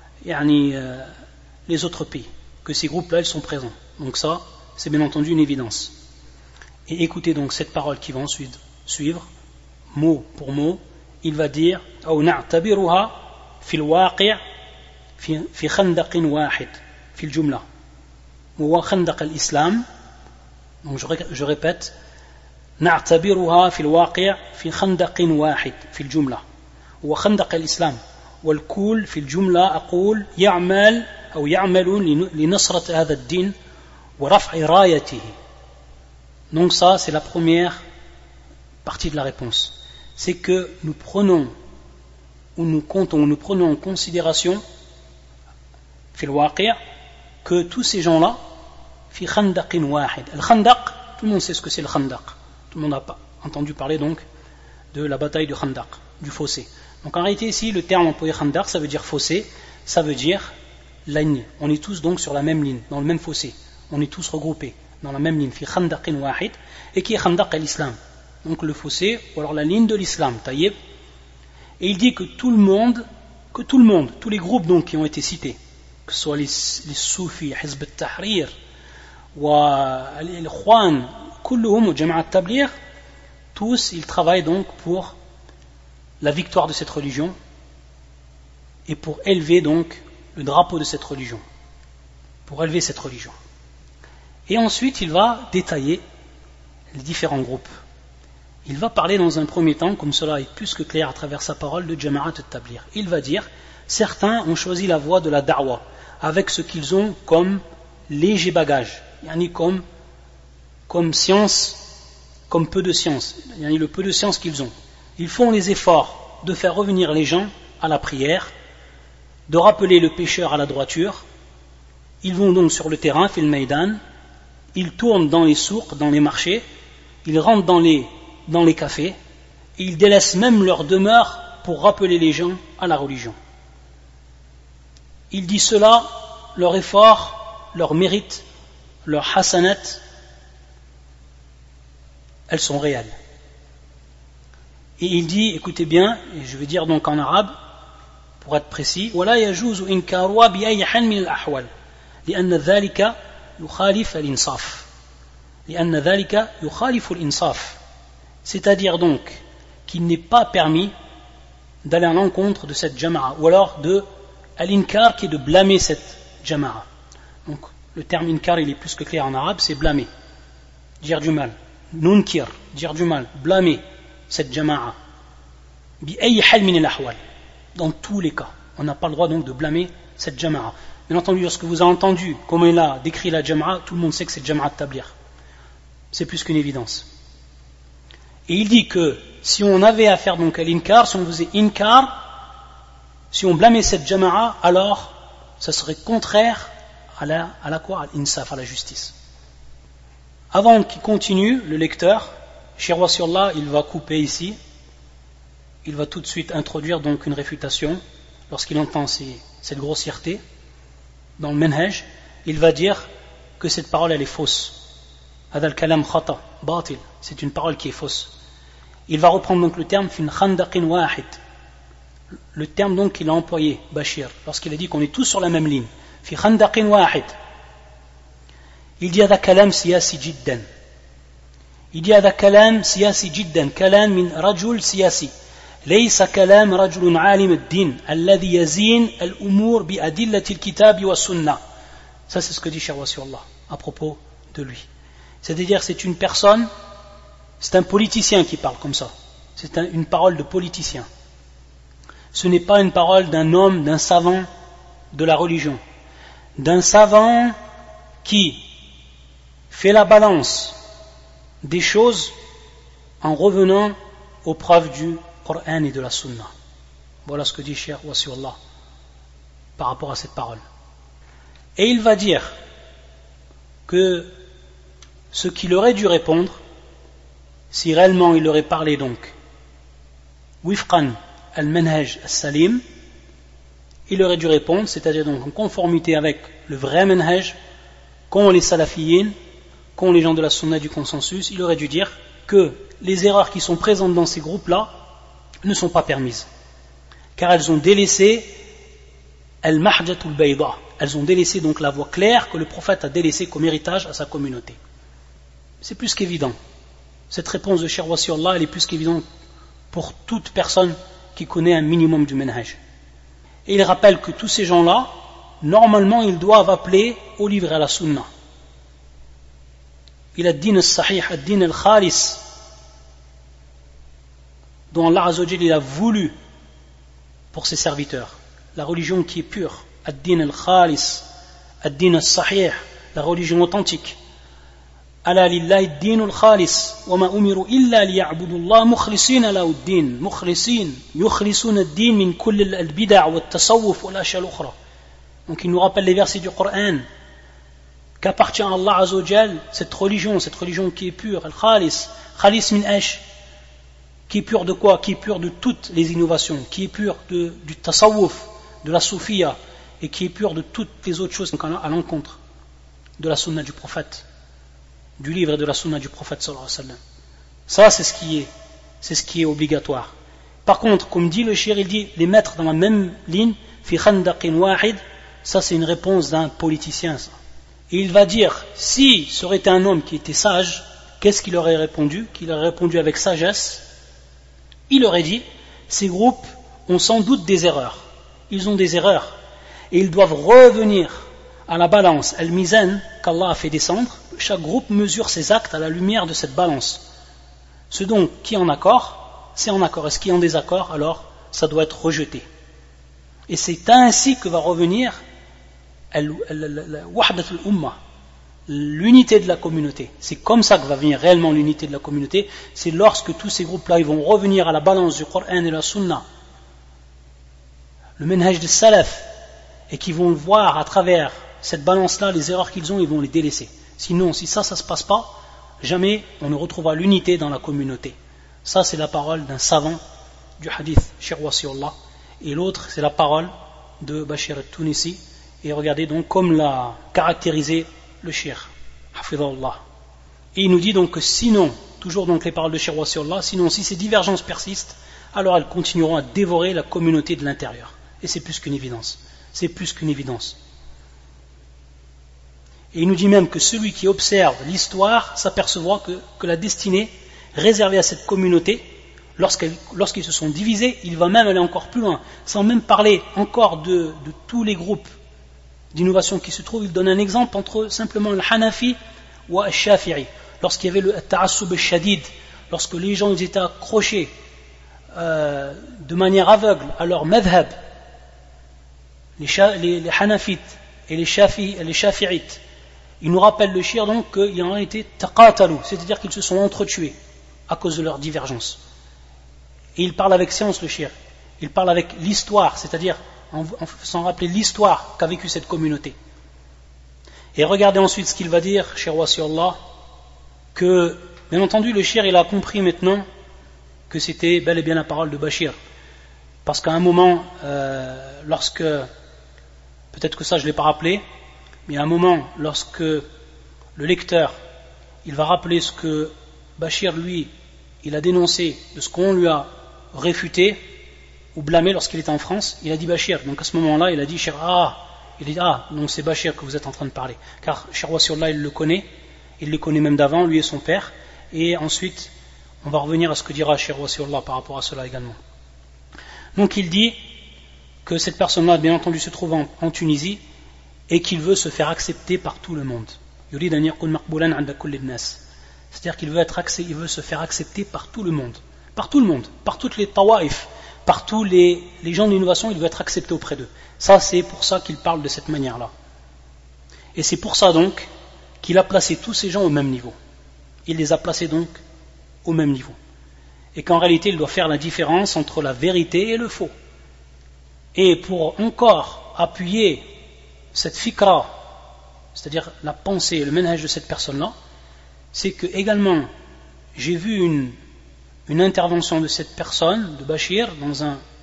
les autres pays, que ces groupes-là ils sont présents. Donc ça, c'est bien entendu une évidence. Et écoutez donc cette parole qui va ensuite suivre, mot pour mot. Il va dire أو نعتبرها في الواقع في خندق واحد في الجملة وهو خندق الإسلام. Donc je répète, نعتبرها في الواقع في خندق واحد في الجملة وهو خندق الإسلام والكل في الجملة أقول يعمل أو يعمل لنصرة هذا الدين ورفع رايته. Donc ça c'est la première partie de la réponse, c'est que nous prenons en considération في الواقع que tous ces gens-là في خندق واحد. Le khandaq, tout le monde sait ce que c'est le khandaq, tout le monde a entendu parler donc de la bataille du Khandaq, du fossé. Donc en réalité ici le terme employé khandaq ça veut dire fossé, ça veut dire ligne. On est tous donc sur la même ligne, dans le même fossé, on est tous regroupés dans la même ligne, fi khandaqin wahid, et qui est khandaq al-islam, donc le fossé ou alors la ligne de l'islam, taïeb. Et il dit que tout le monde, tous les groupes donc qui ont été cités, que ce soit les soufis, Hizb al-Tahrir ou al-Ikhwan, kulluhum ou Jama'a al-Tabligh, tous ils travaillent donc pour la victoire de cette religion et pour élever donc le drapeau de cette religion, pour élever cette religion. Et ensuite il va détailler les différents groupes. Il va parler dans un premier temps, comme cela est plus que clair à travers sa parole, de Jama'at al-Tabligh. Il va dire, certains ont choisi la voie de la da'wa, avec ce qu'ils ont comme léger bagage, yani comme science, comme peu de science, yani le peu de science qu'ils ont. Ils font les efforts de faire revenir les gens à la prière, de rappeler le pécheur à la droiture. Ils vont donc sur le terrain, fil maïdan, ils tournent dans les souks, dans les marchés, ils rentrent dans les cafés, et ils délaissent même leur demeure pour rappeler les gens à la religion. Il dit cela, leur effort, leur mérite, leur hasanat, elles sont réelles. Et il dit, écoutez bien, et je vais dire donc en arabe, pour être précis, ولا يجوز إنكارها بأي حال من الأحوال لأن ذلك يخالف الإنصاف. C'est-à-dire donc qu'il n'est pas permis d'aller à l'encontre de cette jama'a, ou alors de al-inkar, qui est de blâmer cette jama'a. Donc le terme inkar il est plus que clair en arabe, c'est blâmer, dire du mal. Nunkir, dire du mal, blâmer cette jama'a. بأي حال من الأحوال. Dans tous les cas, on n'a pas le droit donc de blâmer cette jama'a. Bien entendu, lorsque vous avez entendu comment il a décrit la jama'a, tout le monde sait que c'est jama'a de tablir. C'est plus qu'une évidence. Et il dit que si on avait à faire donc à l'inkar, si on faisait inkar, si on blâmait cette jama'a, alors ça serait contraire à la quoi, à l'insaf, à la justice. Avant qu'il continue, le lecteur, Cheikh Wasiullah, il va couper ici, il va tout de suite introduire donc une réfutation, lorsqu'il entend cette grossièreté, dans le manhaj, il va dire que cette parole elle est fausse. Hadal kalam khata, batil, c'est une parole qui est fausse. Il va reprendre donc le terme fin khandaqin wahid, le terme donc qu'il a employé, Bashir, lorsqu'il a dit qu'on est tous sur la même ligne. Fi khandaqin wahid. Il dit هذا كلام سياسي جدا. Il dit هذا كلام سياسي جدا، كلام من رجل سياسي. ليس كلام رجل عالم الدين الذي يزين الأمور بأدلة الكتاب والسنة. Ça c'est ce que dit Cheikh Wasiullah à propos de lui. C'est-à-dire c'est une personne, c'est un politicien qui parle comme ça. C'est une parole de politicien. Ce n'est pas une parole d'un homme, d'un savant de la religion. D'un savant qui fait la balance des choses en revenant aux preuves du Coran et de la Sunna. Voilà ce que dit Cheikh Wasiullah par rapport à cette parole. Et il va dire que ce qu'il aurait dû répondre, si réellement il aurait parlé donc wifqan al-manhaj al-salim, il aurait dû répondre, c'est-à-dire donc en conformité avec le vrai manhaj, qu'ont les salafiyin, qu'ont les gens de la sunna du consensus, il aurait dû dire que les erreurs qui sont présentes dans ces groupes-là ne sont pas permises, car elles ont délaissé al-mahjatul bayda, elles ont délaissé donc la voie claire que le prophète a délaissée comme héritage à sa communauté. C'est plus qu'évident. Cette réponse de Cheikh Wasiullah, elle est plus qu'évidente pour toute personne qui connaît un minimum du manhaj. Et il rappelle que tous ces gens-là, normalement, ils doivent appeler au livre et à la sunna. Il a ad-din al-sahih, ad-din al-khalis, dont Allah Azza wa Jalla il a voulu pour ses serviteurs. La religion qui est pure, ad-din al-khalis, ad-din al-sahih, la religion authentique. Ala lillahi ad-din al-khalis, wa ma umiru illa liya'budu Allah mukhlisina lahu ad-din, mukhlisin, yukhlisuna ad-din min kull al-bid'a wa at-tasawwuf wa al-ashya al-ukhra. Donc il nous rappelle les versets du Coran qu'appartient à Allah Azza wa Jalla cette religion qui est pure, al-khalis, khalis min ash, qui est pure de quoi? Qui est pure de toutes les innovations, qui est pure du tasawwuf, de la soufia, et qui est pure de toutes les autres choses à l'encontre de la sunna du prophète, du livre et de la sunna du prophète sallallahu alayhi wa sallam. Ça c'est ce qui est obligatoire. Par contre, comme dit le shir, il dit les mettre dans la même ligne, fi khandaqin wahid, ça c'est une réponse d'un politicien, ça. Et il va dire, si ça aurait été un homme qui était sage, qu'est-ce qu'il aurait répondu? Qu'il aurait répondu avec sagesse. Il aurait dit, ces groupes ont sans doute des erreurs. Ils ont des erreurs. Et ils doivent revenir à la balance, al-mizan, qu'Allah a fait descendre. Chaque groupe mesure ses actes à la lumière de cette balance. Ce donc qui est en accord, c'est en accord. Et ce qui est en désaccord, alors ça doit être rejeté. Et c'est ainsi que va revenir wahdatul ummah, l'unité de la communauté. C'est comme ça que va venir réellement l'unité de la communauté. C'est lorsque tous ces groupes-là ils vont revenir à la balance du Coran et de la Sunna, le manhaj de salaf, et qu'ils vont voir à travers cette balance-là les erreurs qu'ils ont, ils vont les délaisser. Sinon, si ça se passe pas, jamais on ne retrouvera l'unité dans la communauté. Ça c'est la parole d'un savant du hadith, Cheikh Wasiullah, et l'autre c'est la parole de Bashir al-Tunisi. Et regardez donc comme l'a caractérisé le Cheikh, hafidhahullah. Et il nous dit donc que sinon, toujours donc les paroles de Cheikh Wasiullah, sinon si ces divergences persistent, alors elles continueront à dévorer la communauté de l'intérieur. Et c'est plus qu'une évidence. C'est plus qu'une évidence. Et il nous dit même que celui qui observe l'histoire s'apercevra que la destinée réservée à cette communauté, lorsqu'ils se sont divisés, il va même aller encore plus loin, sans même parler encore de tous les groupes d'innovation qui se trouvent. Il donne un exemple entre simplement le Hanafi ou le Shafi'i. Lorsqu'il y avait le ta'assub al-shadid, lorsque les gens ils étaient accrochés de manière aveugle à leur madhab, les hanafites et les shafi'ites, ils nous rappellent le shir donc qu'ils ont été taqatalu, c'est-à-dire qu'ils se sont entretués à cause de leur divergence. Et il parle avec science le shir, il parle avec l'histoire, c'est-à-dire en faisant rappeler l'histoire qu'a vécu cette communauté. Et regardez ensuite ce qu'il va dire, cher Wasiullah, que bien entendu le shir il a compris maintenant que c'était bel et bien la parole de Bachir, parce qu'à un moment lorsque, peut-être que ça je ne l'ai pas rappelé, mais à un moment lorsque le lecteur il va rappeler ce que Bachir lui il a dénoncé de ce qu'on lui a réfuté ou blâmé lorsqu'il était en France, il a dit Bachir, donc à ce moment-là il a dit donc c'est Bachir que vous êtes en train de parler, car Cheikh Wasiullah il le connaît même d'avant, lui et son père, et ensuite on va revenir à ce que dira Cheikh Wasiullah par rapport à cela également. Donc il dit que cette personne-là bien entendu se trouve en Tunisie et qu'il veut se faire accepter par tout le monde. C'est-à-dire qu'il veut se faire accepter par tout le monde, par toutes les tawaïf, par tous les gens d'innovation, il veut être accepté auprès d'eux. Ça, c'est pour ça qu'il parle de cette manière-là. Et c'est pour ça donc qu'il a placé tous ces gens au même niveau. Il les a placés donc au même niveau. Et qu'en réalité, il doit faire la différence entre la vérité et le faux. Et pour encore appuyer cette fikra, c'est-à-dire la pensée et le manhaj de cette personne-là, c'est que également, j'ai vu une intervention de cette personne, de Bachir, dans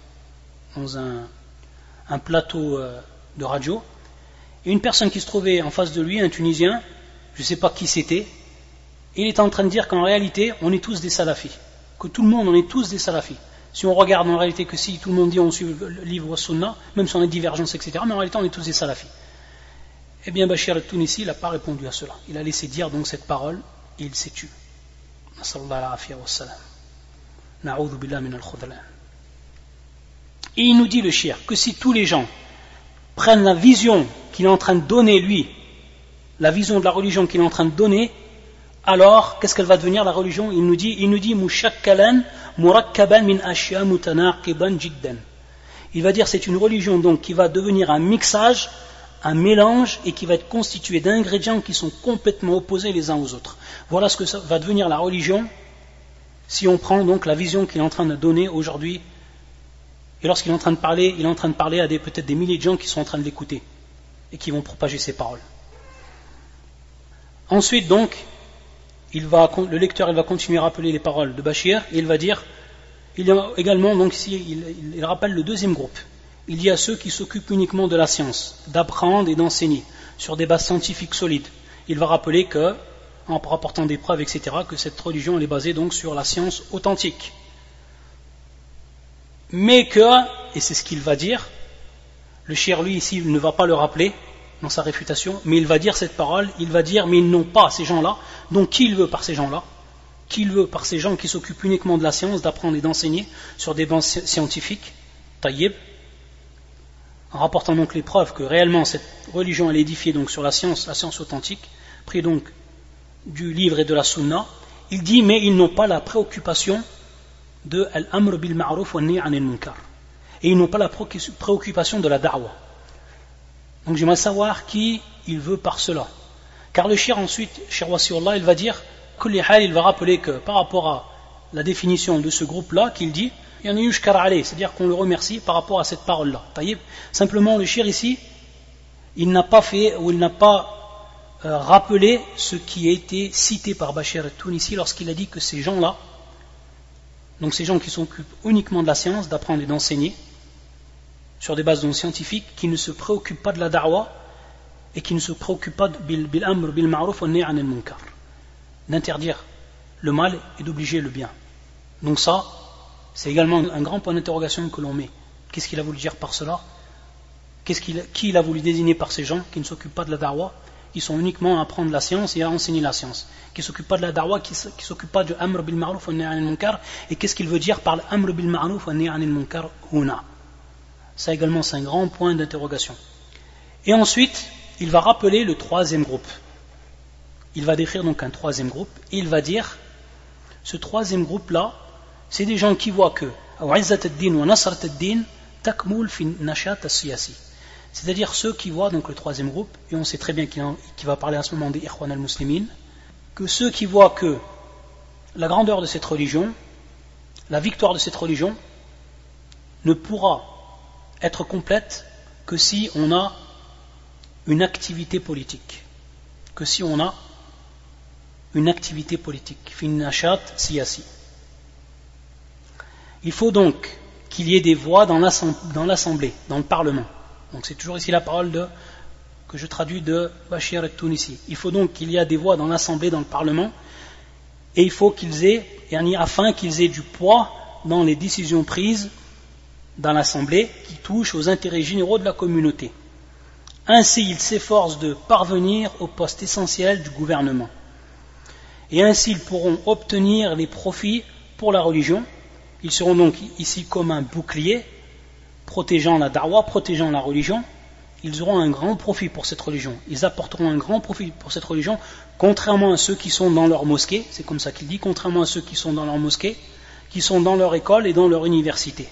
un plateau de radio, et une personne qui se trouvait en face de lui, un Tunisien, je ne sais pas qui c'était, il était en train de dire qu'en réalité, on est tous des salafis, que tout le monde, on est tous des salafis. Si on regarde en réalité que si tout le monde dit on suit le livre wa sunna, même si on a des divergences, etc., mais en réalité, on est tous des salafis. Eh bien, Bachir al-Tunisi, il n'a pas répondu à cela. Il a laissé dire donc cette parole, et il s'est tué. Et il nous dit le shir que si tous les gens prennent la vision qu'il est en train de donner lui, la vision de la religion qu'il est en train de donner, alors qu'est-ce qu'elle va devenir la religion? Il nous dit mushakkalan murakkaban min ashya mutanaqiban jiddan. Il va dire c'est une religion donc qui va devenir un mixage, un mélange, et qui va être constitué d'ingrédients qui sont complètement opposés les uns aux autres. Voilà ce que ça va devenir la religion si on prend donc la vision qu'il est en train de donner aujourd'hui. Et lorsqu'il est en train de parler, il est en train de parler à peut-être des milliers de gens qui sont en train de l'écouter et qui vont propager ses paroles. Ensuite donc, le lecteur il va continuer à rappeler les paroles de Bachir et il va dire, il y a également donc ici il rappelle le deuxième groupe. Il y a ceux qui s'occupent uniquement de la science, d'apprendre et d'enseigner sur des bases scientifiques solides. Il va rappeler que, en rapportant des preuves, etc., que cette religion elle est basée donc sur la science authentique. Mais que, et c'est ce qu'il va dire, le shir lui ici il ne va pas le rappeler dans sa réfutation, mais il va dire cette parole, il va dire mais ils n'ont pas ces gens-là, donc qui il veut par ces gens-là? Qui il veut par ces gens qui s'occupent uniquement de la science, d'apprendre et d'enseigner sur des bases scientifiques, taïeb, en rapportant donc les preuves que réellement cette religion elle est édifiée donc sur la science authentique, pris donc du livre et de la sunna. Il dit mais ils n'ont pas la préoccupation de al-amr bil ma'ruf wa nahy anil munkar, et ils n'ont pas la préoccupation de la da'wa. Donc j'aimerais savoir qui il veut par cela, car le shir ensuite, shir Wasiullah, il va dire il va rappeler que par rapport à la définition de ce groupe là qu'il dit, c'est-à-dire qu'on le remercie par rapport à cette parole-là. Simplement, le shir ici, il n'a pas fait ou il n'a pas rappelé ce qui a été cité par Bachir al-Tunisi lorsqu'il a dit que ces gens-là, donc ces gens qui s'occupent uniquement de la science, d'apprendre et d'enseigner sur des bases donc scientifiques, qui ne se préoccupent pas de la da'wa et qui ne se préoccupent pas bil amr bil ma'ruf wa nahy anil munkar, d'interdire le mal et d'obliger le bien. Donc ça, c'est également un grand point d'interrogation que l'on met. Qu'est-ce qu'il a voulu dire par cela? Qui il a voulu désigner par ces gens qui ne s'occupent pas de la da'wa, qui sont uniquement à apprendre la science et à enseigner la science, qui ne s'occupent pas de la da'wa, qui ne s'occupent pas de amr bil ma'ruf wa nahy anil munkar? Et qu'est-ce qu'il veut dire par l'amr bil ma'ruf wa nahy anil munkar huna? Ça également c'est un grand point d'interrogation. Et ensuite il va rappeler le troisième groupe. Il va décrire donc un troisième groupe et il va dire ce troisième groupe là c'est des gens qui voient que c'est-à-dire ceux qui voient, donc le troisième groupe, et on sait très bien qu'il va parler à ce moment des Ikhwan al-Muslimin, que ceux qui voient que la grandeur de cette religion, la victoire de cette religion, ne pourra être complète que si on a une activité politique. Que si on a une activité politique. Finnashat siyasi. Il faut donc qu'il y ait des voix dans l'Assemblée, dans le Parlement. Donc c'est toujours ici la parole que je traduis de Bachir al-Tunisi. Il faut donc qu'il y ait des voix dans l'Assemblée, dans le Parlement, et il faut afin qu'ils aient du poids dans les décisions prises dans l'Assemblée qui touchent aux intérêts généraux de la communauté. Ainsi, ils s'efforcent de parvenir au poste essentiel du gouvernement. Et ainsi, ils pourront obtenir les profits pour la religion. Ils seront donc ici comme un bouclier, protégeant la da'wah, protégeant la religion. Ils auront un grand profit pour cette religion. Ils apporteront un grand profit pour cette religion, contrairement à ceux qui sont dans leur mosquée, c'est comme ça qu'il dit, contrairement à ceux qui sont dans leur mosquée, qui sont dans leur école et dans leur université.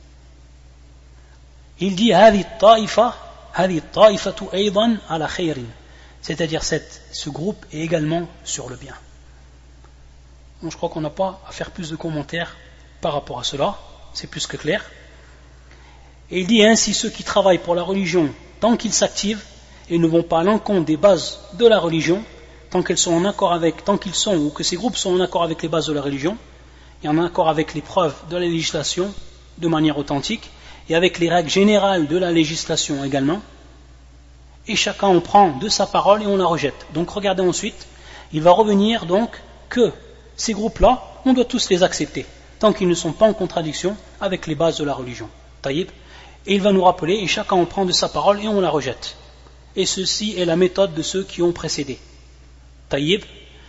Il dit c'est-à-dire ce groupe est également sur le bien. Bon, je crois qu'on n'a pas à faire plus de commentaires par rapport à cela, c'est plus que clair. Et il dit ainsi ceux qui travaillent pour la religion, tant qu'ils s'activent et ne vont pas à l'encontre des bases de la religion, tant qu'ils sont en accord ou que ces groupes sont en accord avec les bases de la religion, et en accord avec les preuves de la législation de manière authentique, et avec les règles générales de la législation également, et chacun en prend de sa parole et on la rejette. Donc regardez ensuite, il va revenir donc que ces groupes-là, on doit tous les accepter, tant qu'ils ne sont pas en contradiction avec les bases de la religion. Taïb. Et il va nous rappeler, et chacun en prend de sa parole et on la rejette. Et ceci est la méthode de ceux qui ont précédé. Taïb.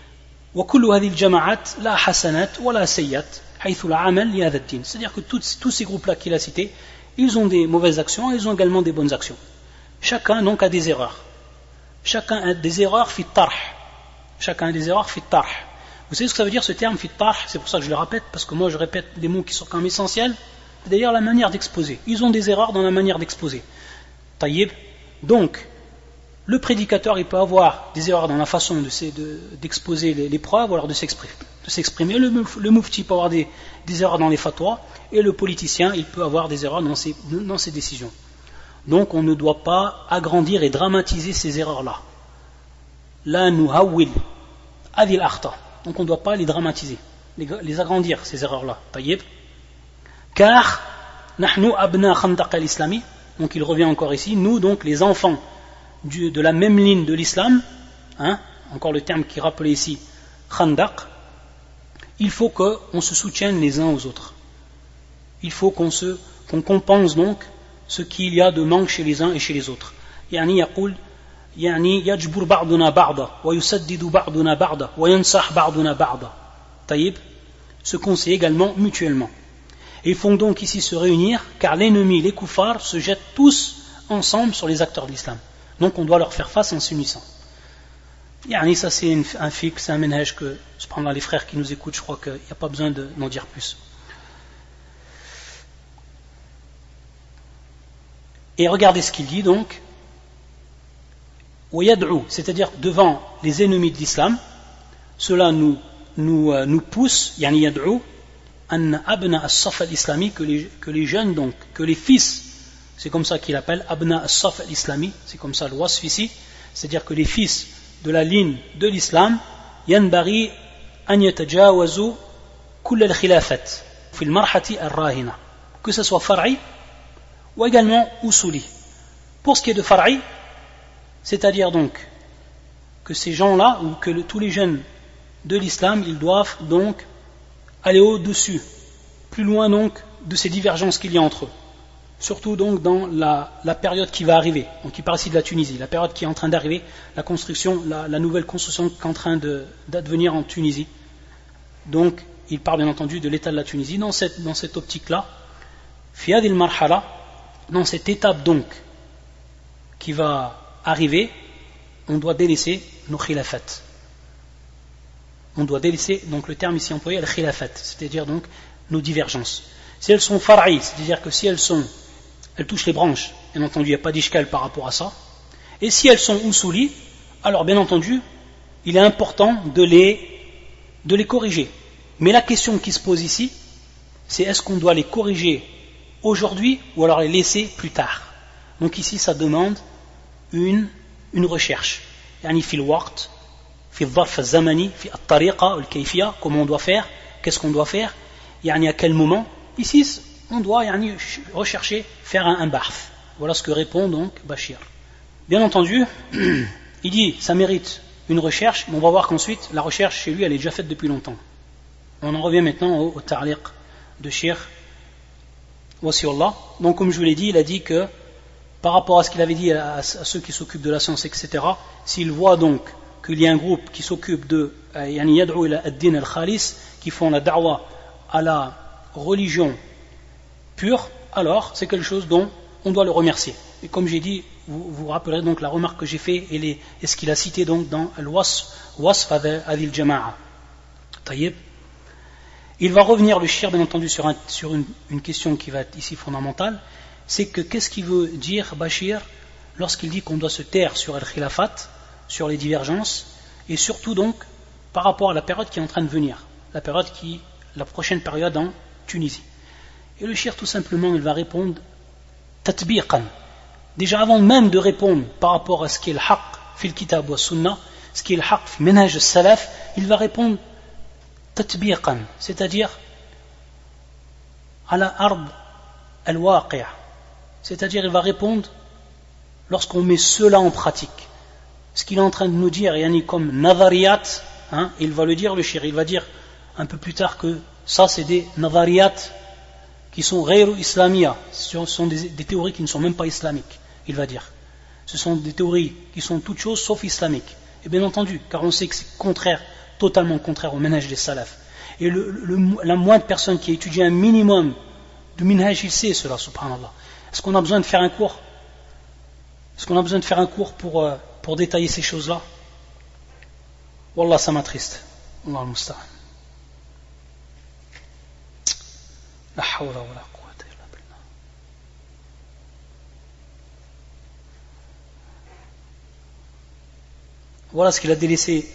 C'est-à-dire que tous ces groupes-là qu'il a cités, ils ont des mauvaises actions et ils ont également des bonnes actions. Chacun donc a des erreurs. Chacun a des erreurs fit tarh. Chacun a des erreurs fit tarh. Vous savez ce que ça veut dire ce terme fit tarh? C'est pour ça que je le répète, parce que moi je répète des mots qui sont quand même essentiels. C'est d'ailleurs la manière d'exposer. Ils ont des erreurs dans la manière d'exposer. Taïb. Donc, le prédicateur, il peut avoir des erreurs dans la façon d'exposer les preuves, ou alors de s'exprimer. Le mufti peut avoir des erreurs dans les fatwas, et le politicien, il peut avoir des erreurs dans ses décisions. Donc, on ne doit pas agrandir et dramatiser ces erreurs-là. La nuhawil adil akhta. Donc, on ne doit pas les dramatiser, les agrandir, ces erreurs-là. Taïb. Car, nahnu abna khandaq al-islami, donc il revient encore ici, nous donc les enfants de la même ligne de l'islam, encore le terme qui est rappelé ici, khandaq, il faut qu'on se soutienne les uns aux autres. Il faut qu'on compense donc ce qu'il y a de manque chez les uns et chez les autres. يعني يقول يجبر بعضنا بعضا ويسدد بعضنا بعضا وينصح بعضنا بعضا. طيب, se conseiller également mutuellement. Et ils font donc ici se réunir, car l'ennemi, les koufars, se jettent tous ensemble sur les acteurs de l'islam. Donc on doit leur faire face en s'unissant. Ça c'est un fiqh, c'est un manhaj que, subhanallah, les frères qui nous écoutent, je crois qu'il n'y a pas besoin d'en dire plus. Et regardez ce qu'il dit donc. C'est-à-dire devant les ennemis de l'islam, cela nous pousse, yad'u, an abna as-saf al-islami, que les jeunes donc, que les fils, c'est comme ça qu'il appelle abna as-saf al-islami, c'est comme ça le wasf ici, c'est-à-dire que les fils de la ligne de l'islam, yanbaghi an yatajawazu kull al-khilafat fi al-marhati ar-rahina, que ce soit far'i ou également usuli. Pour ce qui est de far'i, c'est-à-dire donc que ces gens-là, ou que tous les jeunes de l'islam, ils doivent donc aller au-dessus, plus loin donc de ces divergences qu'il y a entre eux. Surtout donc dans la période qui va arriver. Donc il parle ici de la Tunisie, la période qui est en train d'arriver, la nouvelle construction qui est en train d'advenir en Tunisie. Donc il parle bien entendu de l'état de la Tunisie. Dans cette optique-là, fi hadhihi al-marhala, dans cette étape donc qui va arriver, on doit délaisser nos khilafat. On doit délaisser, donc le terme ici employé, le khilafat, c'est-à-dire donc nos divergences. Si elles sont far'i, c'est-à-dire que si elles touchent les branches, bien entendu, il n'y a pas d'ishkal par rapport à ça. Et si elles sont usuli, alors bien entendu, il est important de les corriger. Mais la question qui se pose ici, c'est est-ce qu'on doit les corriger aujourd'hui ou alors les laisser plus tard. Donc ici, ça demande une recherche. Yani fil waqt, fil dharf al-zamani, fil at-tariqa, al-kayfiya, comment on doit faire, qu'est-ce qu'on doit faire, yani à quel moment. Ici, on doit rechercher, faire un bahth. Voilà ce que répond donc Bashir. Bien entendu, il dit ça mérite une recherche, mais on va voir qu'ensuite la recherche chez lui elle est déjà faite depuis longtemps. On en revient maintenant au ta'liq de Cheikh Wasiullah. Donc comme je vous l'ai dit, il a dit que par rapport à ce qu'il avait dit à ceux qui s'occupent de la science, etc., s'il voit donc qu'il y a un groupe qui s'occupe de yad'u ila ad-din al-khalis, qui font la da'wa à la religion pure, alors c'est quelque chose dont on doit le remercier. Et comme j'ai dit, vous vous rappellerez donc la remarque que j'ai faite et ce qu'il a cité donc dans Al-Wasf Adil Jama'a. Taïeb. Il va revenir le shir bien entendu sur une question qui va être ici fondamentale, c'est que qu'est-ce qu'il veut dire Bashir lorsqu'il dit qu'on doit se taire sur Al-Khilafat, sur les divergences, et surtout donc par rapport à la période qui est en train de venir, la prochaine période en Tunisie. Et le shir tout simplement il va répondre tatbiqan. Déjà avant même de répondre par rapport à ce qui est le haqq fil kitab wa sunnah, ce qui est le haqq fi manhaj al-salaf, il va répondre tatbiqan, c'est-à-dire à la ard al-waqi'a, c'est-à-dire il va répondre lorsqu'on met cela en pratique. Ce qu'il est en train de nous dire, yani comme nadariyat, il va le dire le shir, il va dire un peu plus tard que ça c'est des nadariyat qui sont ghayru islamiyya, ce sont des théories qui ne sont même pas islamiques, il va dire. Ce sont des théories qui sont toutes choses sauf islamiques. Et bien entendu, car on sait que c'est totalement contraire au manhaj des salafs. Et la moindre personne qui a étudié un minimum de minhaj, il sait cela, subhanallah. Est-ce qu'on a besoin de faire un cours? Est-ce qu'on a besoin de faire un cours pour détailler ces choses-là? Wallah, ça m'attriste. Allah al-musta'an. La hawla wa la quwwata illa billah. Voilà ce qu'il a délaissé.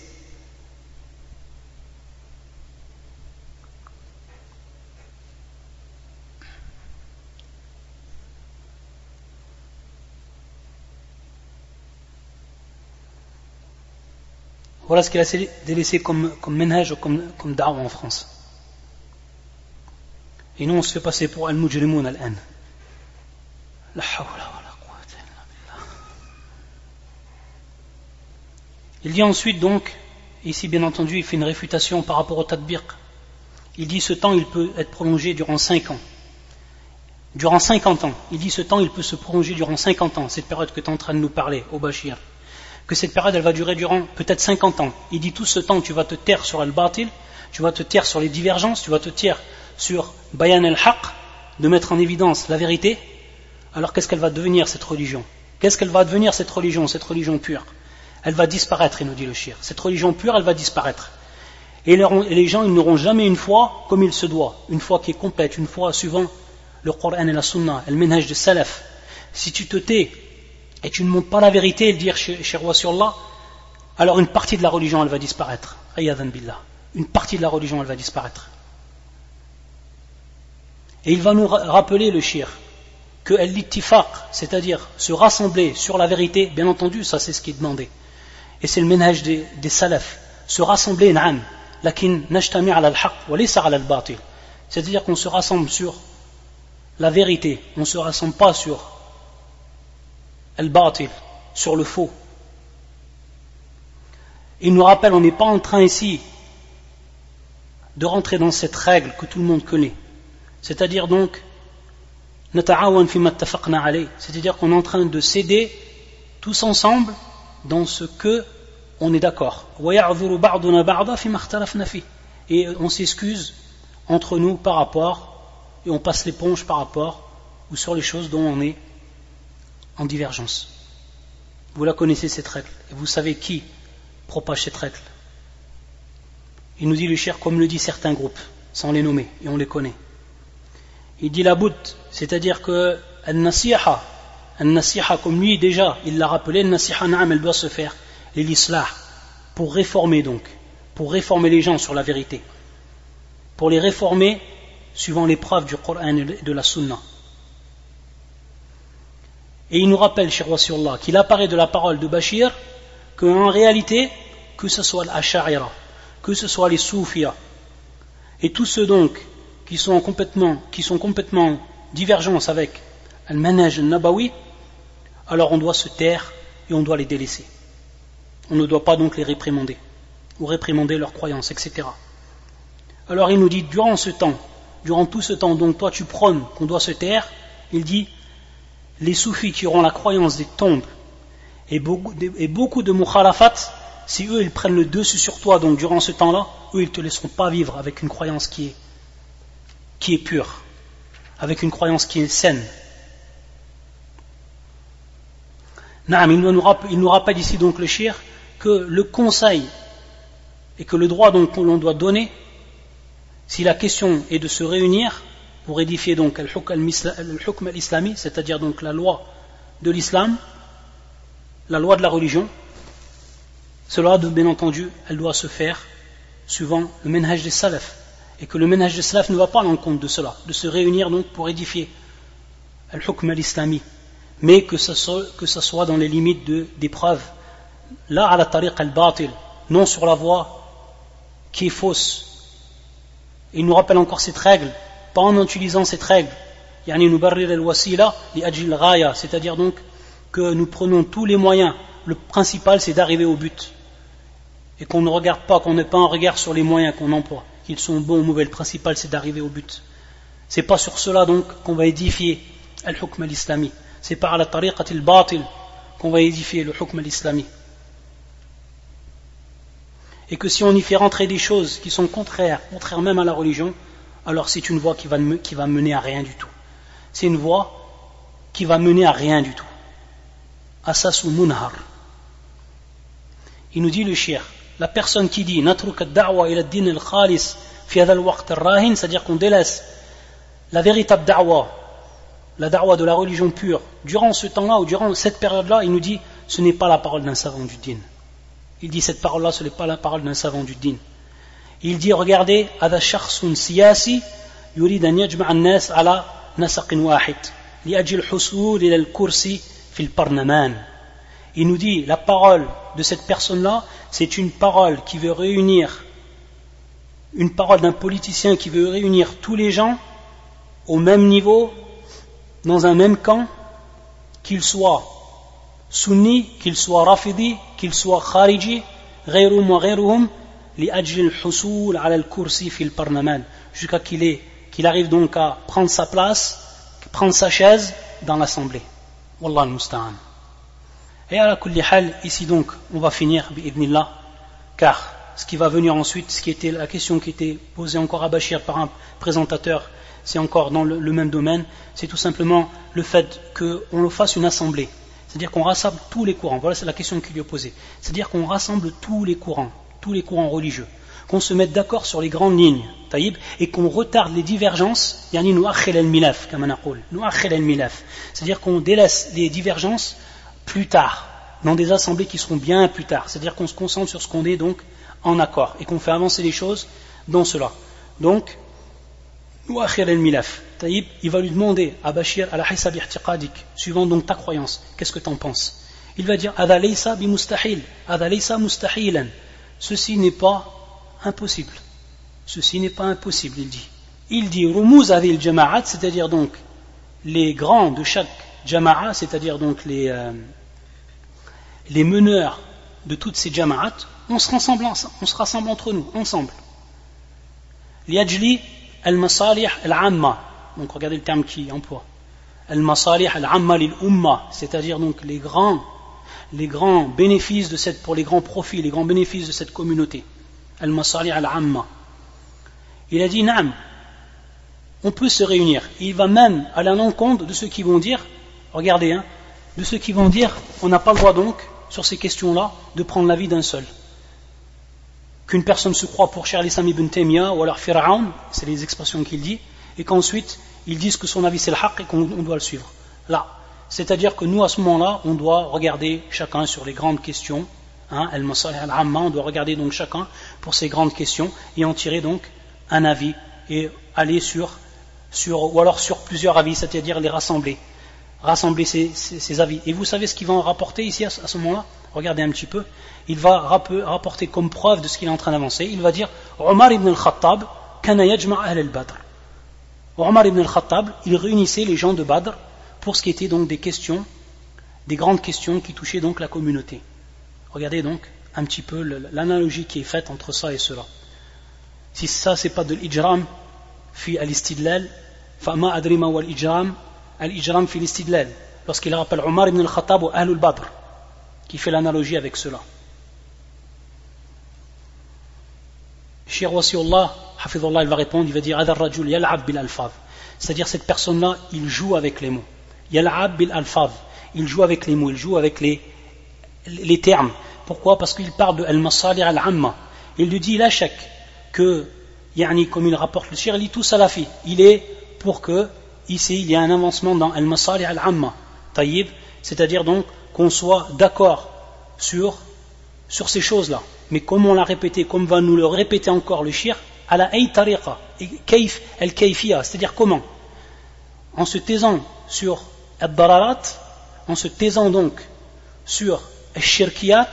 Voilà ce qu'il a délaissé comme manhaj ou comme da'wa en France. Et nous on se fait passer pour al-mujrimoun al-an. La hawla wa la quwwata illa billah. Il dit ensuite donc, ici bien entendu il fait une réfutation par rapport au tadbiq. Il dit ce temps il peut être prolongé durant 5 ans. Durant 50 ans. Il dit ce temps il peut se prolonger durant 50 ans, cette période que tu es en train de nous parler, au Bashir. Que cette période elle va durer durant peut-être 50 ans. Il dit tout ce temps tu vas te taire sur al-batil, tu vas te taire sur les divergences, tu vas te taire sur bayan al-haq, de mettre en évidence la vérité. Alors qu'est-ce qu'elle va devenir cette religion? Qu'est-ce qu'elle va devenir cette religion pure? Elle va disparaître, il nous dit le shir. Cette religion pure elle va disparaître. Et les gens ils n'auront jamais une foi comme il se doit, une foi qui est complète, une foi suivant le Coran et la Sunna, le manhaj de salaf. Si tu te tais et tu ne montres pas la vérité et le dire chez Roi sur Allah, alors une partie de la religion elle va disparaître. Ayadhan billah. Une partie de la religion elle va disparaître. Et il va nous rappeler le shir que l'ittifaq, c'est-à-dire se rassembler sur la vérité, bien entendu ça c'est ce qui est demandé. Et c'est le manhaj des salaf. Se rassembler na'am, lakin najtami' ala al-haq wa laysa ala al-batil. C'est-à-dire qu'on se rassemble sur la vérité, on ne se rassemble pas sur al-batil, sur le faux. Il nous rappelle, on n'est pas en train ici de rentrer dans cette règle que tout le monde connaît. C'est-à-dire donc, c'est-à-dire qu'on est en train de s'aider tous ensemble dans ce que on est d'accord. Et on s'excuse entre nous par rapport, et on passe l'éponge par rapport, ou sur les choses dont on est en divergence. Vous la connaissez cette règle, et vous savez qui propage cette règle. Il nous dit le cher, comme le dit certains groupes, sans les nommer, et on les connaît. Il dit la bout, c'est-à-dire que al-nasiha, comme lui déjà, il l'a rappelé, al-nasiha na'am, elle doit se faire, et l'islah, pour réformer donc, pour réformer les gens sur la vérité, pour les réformer suivant les preuves du Coran et de la Sunna. Et il nous rappelle, Cheikh Wasiullah, qu'il apparaît de la parole de Bashir qu'en réalité, que ce soit l'Ash'arira, que ce soit les Soufiyas, et tous ceux donc qui sont complètement divergence avec Al-Manhaj al-Nabawi, alors on doit se taire et on doit les délaisser. On ne doit pas donc les réprimander, ou réprimander leurs croyances, etc. Alors il nous dit, durant tout ce temps, donc toi tu prônes qu'on doit se taire, il dit, les soufis qui auront la croyance des tombes et beaucoup de mukhalafat, si eux ils prennent le dessus sur toi, donc durant ce temps-là, eux ils ne te laisseront pas vivre avec une croyance qui est pure, avec une croyance qui est saine. Naam, il nous rappelle ici donc le shir que le conseil et que le droit donc que l'on doit donner, si la question est de se réunir pour édifier donc al-hukm al-islami, c'est-à-dire donc la loi de l'islam, la loi de la religion, cela bien entendu elle doit se faire suivant le manhaj des salaf, et que le manhaj des salaf ne va pas à l'encontre de cela, de se réunir donc pour édifier al-hukm al-islami, mais que ça soit dans les limites des preuves, là à la tariq al-batil, non sur la voie qui est fausse. Et il nous rappelle encore cette règle, pas en utilisant cette règle, yani nubarrir al-wasila li ajil ghaya, c'est-à-dire donc que nous prenons tous les moyens, le principal c'est d'arriver au but, et qu'on ne regarde pas, qu'on n'ait pas un regard sur les moyens qu'on emploie, qu'ils sont bons ou mauvais, le principal c'est d'arriver au but. C'est pas sur cela donc qu'on va édifier al-hukm al-islami, c'est par la tariqat al-batil qu'on va édifier le hukm al-islami. Et que si on y fait rentrer des choses qui sont contraires même à la religion, alors c'est une voie qui va mener à rien du tout. C'est une voie qui va mener à rien du tout. Asas ou munhar. Il nous dit le shir, la personne qui dit natruk ad-da'wa ila ad-din al-khalis fi hadha al-waqt ar-rahin, c'est-à-dire qu'on délaisse la véritable da'wa, la da'wa de la religion pure, durant ce temps-là ou durant cette période-là, il nous dit ce n'est pas la parole d'un savant du din. Il dit cette parole-là, ce n'est pas la parole d'un savant du din. Il dit, regardez, هذا شخص سياسي يريد أن يجمع الناس على نسق واحد لأجل الحصول إلى الكرسي في البرلمان. Il nous dit, la parole de cette personne-là, c'est une parole qui veut réunir, une parole d'un politicien qui veut réunir tous les gens au même niveau, dans un même camp, qu'ils soient sunni, qu'ils soient rafidi, qu'ils soient khariji, غيرهم وغيرهم, لأجل الحصول على الكرسي في البرلمان, jusqu'à qu'il arrive donc à prendre sa place, prendre sa chaise dans l'assemblée. Wallah al-musta'an. Et à la kulli hal, ici donc, on va finir bi'idnillah, car ce qui va venir ensuite, ce qui était la question qui était posée encore à Bachir par un présentateur, c'est encore dans le même domaine, c'est tout simplement le fait qu'on fasse une assemblée, c'est-à-dire qu'on rassemble tous les courants. Voilà, c'est la question qui lui est posée. C'est-à-dire qu'on rassemble tous les courants religieux, qu'on se mette d'accord sur les grandes lignes, taïb, et qu'on retarde les divergences, yani nu'akhir al-milaf, kama naqul, nu'akhir al-milaf, c'est-à-dire qu'on délaisse les divergences plus tard, dans des assemblées qui seront bien plus tard, c'est-à-dire qu'on se concentre sur ce qu'on est donc en accord, et qu'on fait avancer les choses dans cela. Donc, nu'akhir al-milaf, taïb, il va lui demander à Bachir, ala hisab i'tiqadik, suivant donc ta croyance, qu'est-ce que tu en penses? Il va dire, hadha laysa bi mustahil, hadha laysa mustahilan. Ceci n'est pas impossible. Ceci n'est pas impossible, il dit. Il dit rumuz adil jama'at, c'est-à-dire donc les grands de chaque jama'a, c'est-à-dire donc les meneurs de toutes ces jama'at, on se rassemble entre nous, ensemble. Liajli al-masalih al-amma, donc regardez le terme qui emploie. Al-masalih al-amma lil-umma, c'est-à-dire donc les grands bénéfices pour les grands profits, les grands bénéfices de cette communauté. Al-Masalih al-Amma. Il a dit, Naam, on peut se réunir. Il va même aller à l'encontre de ceux qui vont dire, regardez, de ceux qui vont dire, on n'a pas le droit donc, sur ces questions-là, de prendre l'avis d'un seul. qu'une personne se croit pour Cheikh al-Islam ibn Taymiyyah ou alors Fir'aun, c'est les expressions qu'il dit, et qu'ensuite ils disent que son avis c'est le haqq et qu'on doit le suivre. Là, c'est-à-dire que nous à ce moment-là, on doit regarder chacun sur les grandes questions, al-masalih al-amma, on doit regarder donc chacun pour ces grandes questions et en tirer donc un avis et aller ou alors sur plusieurs avis, c'est-à-dire les rassembler ces avis. Et vous savez ce qu'il va en rapporter ici à ce moment-là? Regardez un petit peu. Il va rapporter comme preuve de ce qu'il est en train d'avancer. Il va dire Omar ibn al-Khattab kana yajma' ahl al-Badr. Omar ibn al-Khattab, il réunissait les gens de Badr pour ce qui était donc des questions, des grandes questions qui touchaient donc la communauté. Regardez donc un petit peu l'analogie qui est faite entre ça et cela. Si ça c'est pas de l'ijram fi al-istidlal, fa ma adri ma wa al-ijram fi al-istidlal. Lorsqu'il rappelle Omar ibn al-Khattab ou Ahlul Badr, qui fait l'analogie avec cela. Cheikh Wasiullah, Hafidullah, il va répondre, il va dire Adar Rajul yal'ab bil alfaz. C'est-à-dire cette personne-là, il joue avec les mots. Yal'ab bil alfaz. Il joue avec les mots, il joue avec les termes. Pourquoi? Parce qu'il parle de al-masalih al-amma. Il lui dit la chèque que, comme il rapporte le Cheikh, il dit tout salafi. Il est pour que, ici, il y a un avancement dans al-masalih al-amma. Taïb, c'est-à-dire donc qu'on soit d'accord sur ces choses-là. Mais comme on l'a répété, comme va nous le répéter encore le shir, à la ay tariqa, kayf al-kayfiya, c'est-à-dire comment? En se taisant sur al-dararat, en se taisant donc sur al-shirkiyat,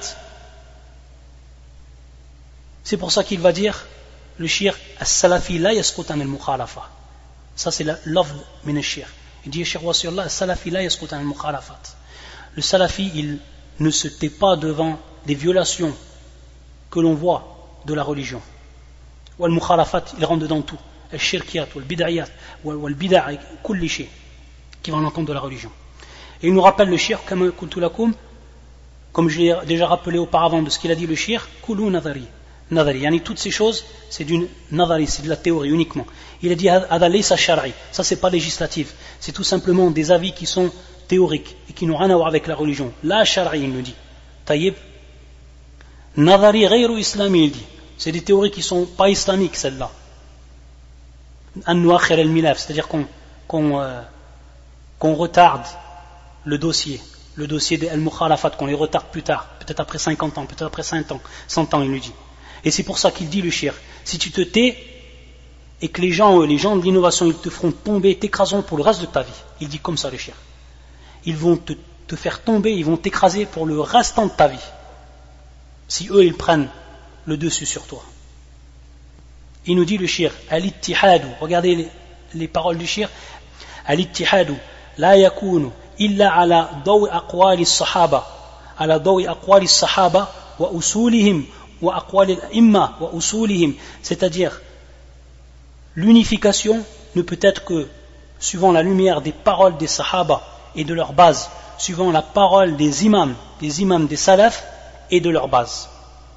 c'est pour ça qu'il va dire le shir as-salafi la yasqut an al-mukhalafa. Ça c'est l'afd min al-shir. Il dit Cheikh Wasiullah as-salafi la yasqut an al-mukhalafat. Le salafi, il ne se tait pas devant les violations que l'on voit de la religion. Wal mukhalafat, il rentre dedans tout. Al shirkiyat, wal bid'ayat, wal bid'a, kulli shay, qui va en l'encontre de la religion. Et il nous rappelle le shirk, comme je l'ai déjà rappelé auparavant de ce qu'il a dit le shirk, kulu nadari. Yani toutes ces choses, c'est d'une nadari, c'est de la théorie uniquement. Il a dit hada laysa shar'i, ça c'est pas législatif, c'est tout simplement des avis qui sont théoriques et qui n'ont rien à voir avec la religion. La shar'i, il nous dit. Taïb, nadari ghayru islami, il dit. C'est des théories qui ne sont pas islamiques, celles-là. An-nuakhir al-milaf, c'est-à-dire qu'on retarde le dossier des al-mukhalafat, qu'on les retarde plus tard, peut-être après 50 ans, peut-être après 100 ans, il nous dit. Et c'est pour ça qu'il dit le shir, si tu te tais et que les gens de l'innovation, ils te feront tomber, t'écraseront pour le reste de ta vie. Il dit comme ça le shir. Ils vont te faire tomber, ils vont t'écraser pour le restant de ta vie. Si eux, ils prennent le dessus sur toi. Il nous dit le shir, al-ittihadu, regardez les paroles du shir, al-ittihadu la yakunu illa ala dawi aqwali as-sahaba, ala dawi aqwali as-sahaba wa usulihim wa aqwali al-imma wa usulihim, c'est-à-dire l'unification ne peut être que suivant la lumière des paroles des sahaba et de leur base, suivant la parole des imams des salafs et de leur base.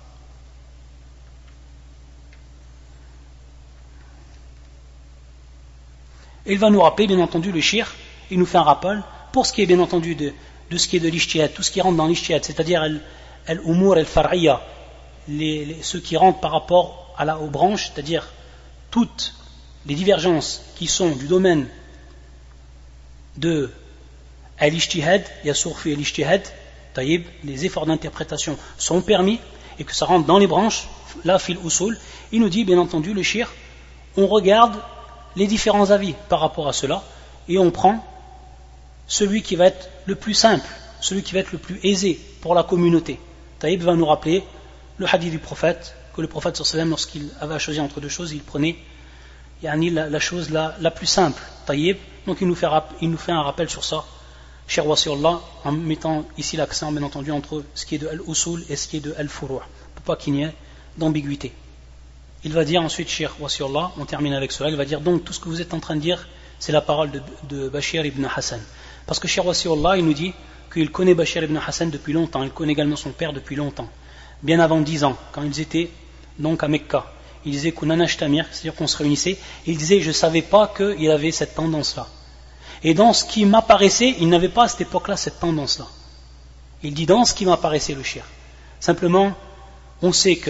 Et il va nous rappeler, bien entendu, le shir, il nous fait un rappel, pour ce qui est bien entendu de ce qui est de l'ishtihad, tout ce qui rentre dans l'ishtihad, c'est-à-dire al-umur al-far'iyya, ceux qui rentrent par rapport aux branches, c'est-à-dire toutes les divergences qui sont du domaine de al-ishtihad, yasur fi al-ishtihad, taïb, les efforts d'interprétation sont permis, et que ça rentre dans les branches, là, fil usul, il nous dit, bien entendu, le shir, on regarde les différents avis par rapport à cela, et on prend celui qui va être le plus simple, celui qui va être le plus aisé pour la communauté. Taïb va nous rappeler le hadith du prophète, que le prophète sallam, lorsqu'il avait à choisir entre deux choses, il prenait la chose la plus simple. Taïb, donc il nous fait un rappel sur ça, Cheikh Wasiullah, en mettant ici l'accent bien entendu entre ce qui est de al-usul et ce qui est de al-furu', pour pas qu'il n'y ait d'ambiguïté. Il va dire ensuite, Cheikh Wasiullah, on termine avec cela, il va dire donc tout ce que vous êtes en train de dire, c'est la parole de Bashir ibn Hassan. Parce que Cheikh Wasiullah, il nous dit qu'il connaît Bashir ibn Hassan depuis longtemps, il connaît également son père depuis longtemps, bien avant 10 ans, quand ils étaient donc à Mecca. Il disait Kunanashtamir, c'est-à-dire qu'on se réunissait, et il disait je ne savais pas qu'il avait cette tendance-là. Et dans ce qui m'apparaissait, il n'avait pas à cette époque-là cette tendance-là. Il dit dans ce qui m'apparaissait le shir. Simplement, on sait que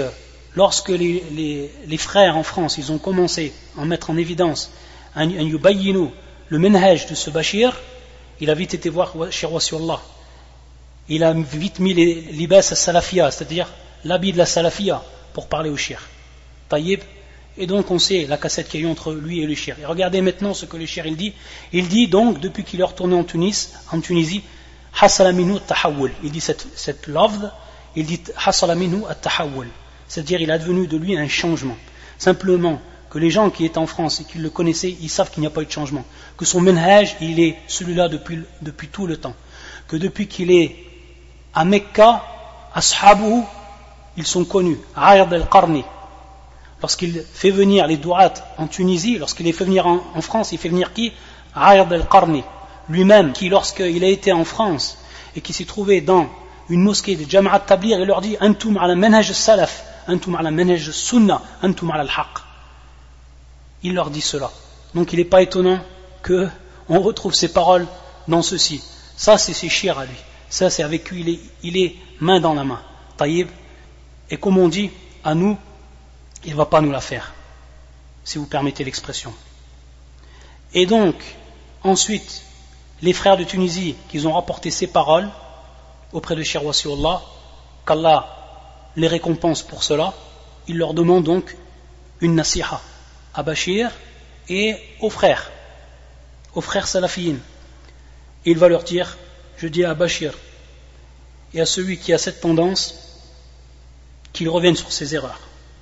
lorsque les frères en France, ils ont commencé à mettre en évidence un yubayyinu, le manhaj de ce Bachir, il a vite été voir Cheikh Wasiullah. Il a vite mis les libas al-salafiyya, c'est-à-dire l'habit de la salafiyya, pour parler au Cheikh. Taïb. Et donc on sait la cassette qu'il y a eu entre lui et le Cheikh. Et regardez maintenant ce que le Cheikh il dit. Il dit donc, depuis qu'il est retourné en Tunisie, hasala minhu at-tahawul. Il dit cette lafz, il dit hasala minhu at-tahawul. C'est-à-dire il a devenu de lui un changement. Simplement que les gens qui étaient en France et qui le connaissaient, ils savent qu'il n'y a pas eu de changement. Que son manhaj, il est celui-là depuis tout le temps. Que depuis qu'il est à Mecca, ashabuhu, ils sont connus. Aïd al-Qarni. Lorsqu'il fait venir les douat en Tunisie, lorsqu'il les fait venir en France, il fait venir qui? Aïd al-Qarni. Lui-même, qui lorsqu'il a été en France et qui s'est trouvé dans une mosquée de Jama'at Tabligh, il leur dit Antum ala manhaj al-salaf, Antum ala manhaj al-sunnah, Antum ala al-haq. Il leur dit cela. Donc il n'est pas étonnant qu'on retrouve ces paroles dans ceci. Ça, c'est ses chirs à lui. Ça, c'est avec lui, il est main dans la main. Taïb. Et comme on dit, à nous, il ne va pas nous la faire, si vous permettez l'expression. Et donc, ensuite, les frères de Tunisie, qui ont rapporté ces paroles auprès de Cheikh Wasiullah, qu'Allah les récompense pour cela, ils leur demandent donc une nasiha à Bachir et aux frères salafiyin. Et il va leur dire, je dis à Bachir et à celui qui a cette tendance, qu'il revienne sur ses erreurs.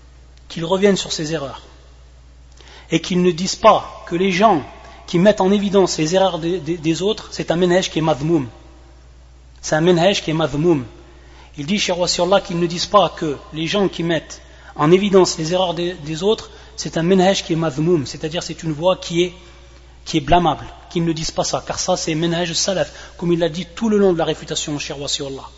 Et qu'ils ne disent pas que les gens qui mettent en évidence les erreurs des autres, c'est un manhaj qui est madhmoum. Il dit, Cheikh Wasiullah, qu'ils ne disent pas que les gens qui mettent en évidence les erreurs des autres, c'est un manhaj qui est madhmoum, c'est-à-dire c'est une voie qui est blâmable, qu'ils ne disent pas ça, car ça c'est manhaj salaf, comme il l'a dit tout le long de la réfutation, Cheikh Wasiullah.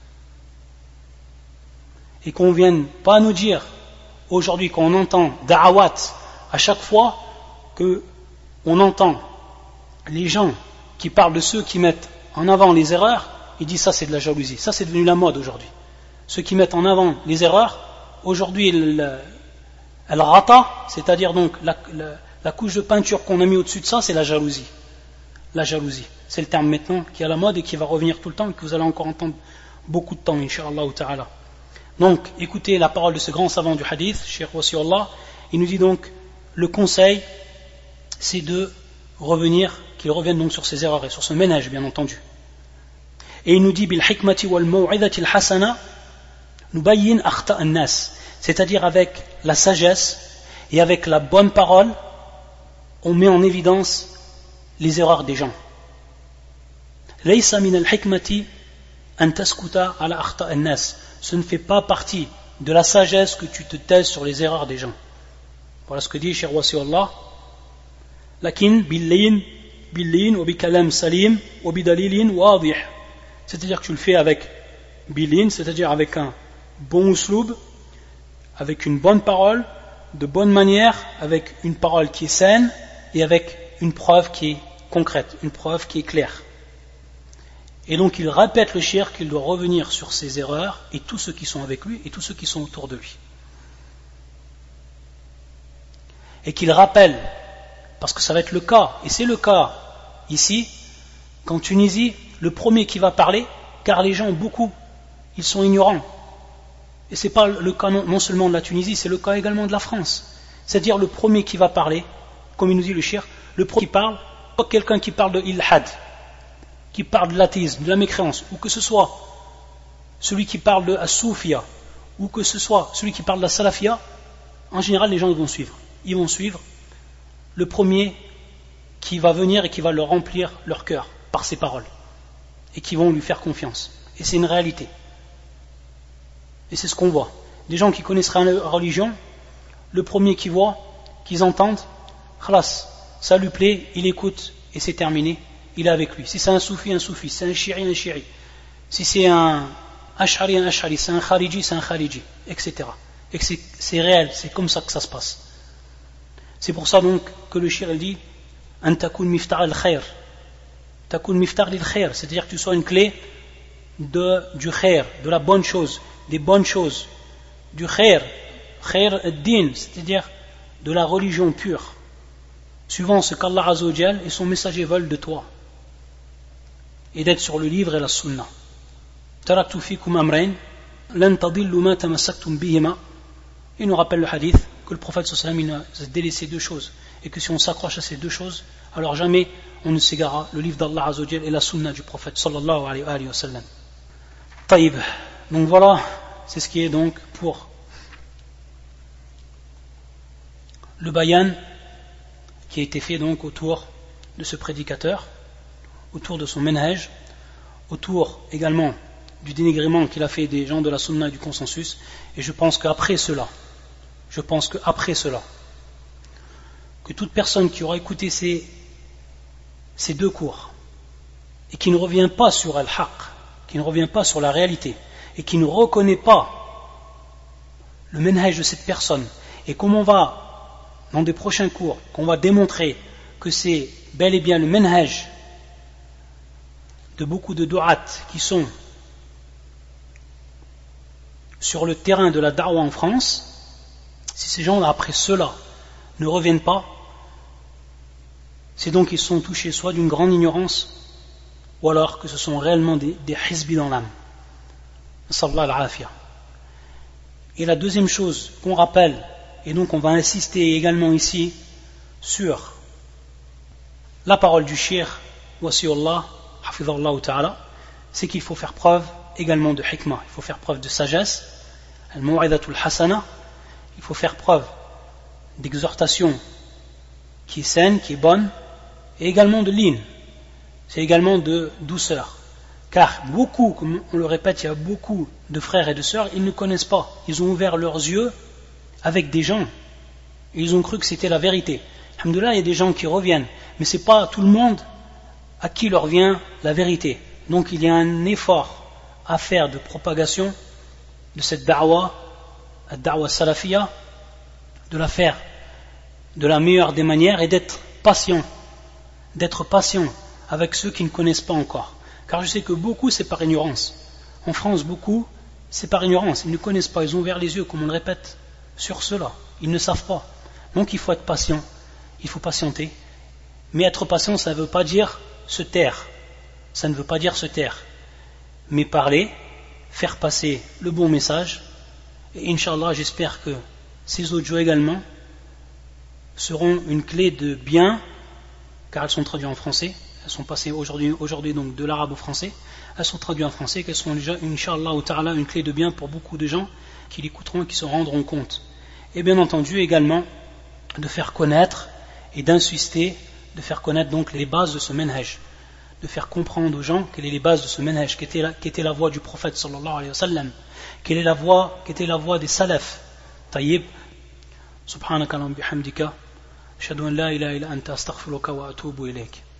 Et qu'on ne vienne pas nous dire aujourd'hui qu'on entend da'awat à chaque fois qu'on entend les gens qui parlent de ceux qui mettent en avant les erreurs, ils disent ça c'est de la jalousie. Ça c'est devenu la mode aujourd'hui. Ceux qui mettent en avant les erreurs, aujourd'hui al-rata, c'est-à-dire donc la couche de peinture qu'on a mis au-dessus de ça, c'est la jalousie. La jalousie, c'est le terme maintenant qui est à la mode et qui va revenir tout le temps et que vous allez encore entendre beaucoup de temps, incha'Allah ta'ala. Donc, écoutez la parole de ce grand savant du hadith, Cheikh Wasiullah. Il nous dit donc, le conseil, c'est de revenir, qu'il revienne donc sur ses erreurs et sur son ménage, bien entendu. Et il nous dit, bil hikmati wal maw'idati al-hasana, nubayyin akhta an-nas. C'est-à-dire avec la sagesse et avec la bonne parole, on met en évidence les erreurs des gens. Laysa min al-hikmati an taskuta ala akhta an-nas. Ce ne fait pas partie de la sagesse que tu te taises sur les erreurs des gens. Voilà ce que dit Cheikh Wasiullah. Lakin billin wa bikalam salim wa bidalilin wadih. C'est-à-dire que tu le fais avec billin, c'est-à-dire avec un bon usloub, avec une bonne parole, de bonne manière, avec une parole qui est saine et avec une preuve qui est concrète, une preuve qui est claire. Et donc il répète le cheikh qu'il doit revenir sur ses erreurs et tous ceux qui sont avec lui et tous ceux qui sont autour de lui. Et qu'il rappelle, parce que ça va être le cas, et c'est le cas ici, qu'en Tunisie, le premier qui va parler, car les gens, beaucoup, ils sont ignorants. Et ce n'est pas le cas non seulement de la Tunisie, c'est le cas également de la France. C'est-à-dire le premier qui va parler, comme il nous dit le cheikh, le premier qui parle, pas quelqu'un qui parle de ilhad, qui parle de l'athéisme, de la mécréance, ou que ce soit celui qui parle de as-soufia, ou que ce soit celui qui parle de la salafia, en général les gens ils vont suivre. Ils vont suivre le premier qui va venir et qui va leur remplir leur cœur par ses paroles, et qui vont lui faire confiance. Et c'est une réalité. Et c'est ce qu'on voit. Des gens qui connaissent la religion, le premier qu'ils voient, qu'ils entendent, khalas, ça lui plaît, il écoute, et c'est terminé. Il est avec lui. Si c'est un soufi, si c'est un shiri, si c'est un ash'ari, c'est un khariji, etc. Et que c'est réel, c'est comme ça que ça se passe. C'est pour ça donc que le shir dit an takun miftar al-khair, takun miftar lil-khair, c'est-à-dire que tu sois une clé du khair, de la bonne chose, des bonnes choses, du khair, khayr ad-din, c'est-à-dire de la religion pure, suivant ce qu'Allah Azza wa Jal et son messager veulent de toi, et d'être sur le livre et la sunna. Taraktu fikum amrayn lan tadillu ma tamassaktum bihima. Il nous rappelle le hadith que le prophète sallallahu alayhi wa sallam il a délaissé deux choses, et que si on s'accroche à ces deux choses, alors jamais on ne s'égara, le livre d'Allah Azza wa Jal et la sunna du prophète sallallahu alayhi wa sallam. Taïb. Donc voilà, c'est ce qui est donc pour le bayan qui a été fait donc autour de ce prédicateur, autour de son manhaj, autour également du dénigrement qu'il a fait des gens de la sunna et du consensus. Et je pense qu'après cela, que toute personne qui aura écouté ces deux cours et qui ne revient pas sur al-haq, qui ne revient pas sur la réalité et qui ne reconnaît pas le manhaj de cette personne, et comme on va dans des prochains cours, qu'on va démontrer que c'est bel et bien le manhaj de beaucoup de du'at qui sont sur le terrain de la da'wa en France, si ces gens-là après cela ne reviennent pas, c'est donc qu'ils sont touchés soit d'une grande ignorance, ou alors que ce sont réellement des hizbis dans l'âme. Sallallahu al-afiyah. Et la deuxième chose qu'on rappelle, et donc on va insister également ici sur la parole du Cheikh Wasiullah Hafidhahullah Ta'ala, c'est qu'il faut faire preuve également de hikmah, il faut faire preuve de sagesse, al-mu'idatul hasana, il faut faire preuve d'exhortation qui est saine, qui est bonne, et également de lin, c'est également de douceur. Car beaucoup, comme on le répète, il y a beaucoup de frères et de sœurs, ils ne connaissent pas, ils ont ouvert leurs yeux avec des gens, et ils ont cru que c'était la vérité. Alhamdoulilah, il y a des gens qui reviennent, mais ce n'est pas tout le monde à qui leur vient la vérité. Donc il y a un effort à faire de propagation de cette da'wa, la da'wa salafiyya, de la faire de la meilleure des manières et d'être patient avec ceux qui ne connaissent pas encore. Car je sais que beaucoup c'est par ignorance. En France, beaucoup c'est par ignorance. Ils ne connaissent pas, ils ont ouvert les yeux, comme on le répète, sur cela. Ils ne savent pas. Donc il faut être patient, il faut patienter. Mais être patient, ça ne veut pas dire se taire. Ça ne veut pas dire se taire. Mais parler, faire passer le bon message. Et Inch'Allah, j'espère que ces audios également seront une clé de bien, car elles sont traduites en français. Elles sont passées aujourd'hui donc de l'arabe au français. Elles sont traduites en français, qu'elles seront déjà, Inch'Allah ta'ala, une clé de bien pour beaucoup de gens qui l'écouteront et qui se rendront compte. Et bien entendu également de faire connaître et d'insister, de faire connaître donc les bases de ce manhaj, de faire comprendre aux gens quelles sont les bases de ce manhaj, qui était la voie du prophète sallallahu alayhi wa sallam, quelle était la voie des salaf. Tayyib, subhanaka wa bihamdika, ashhadu an la ilaha illa anta astaghfiruka wa atubu ilayk.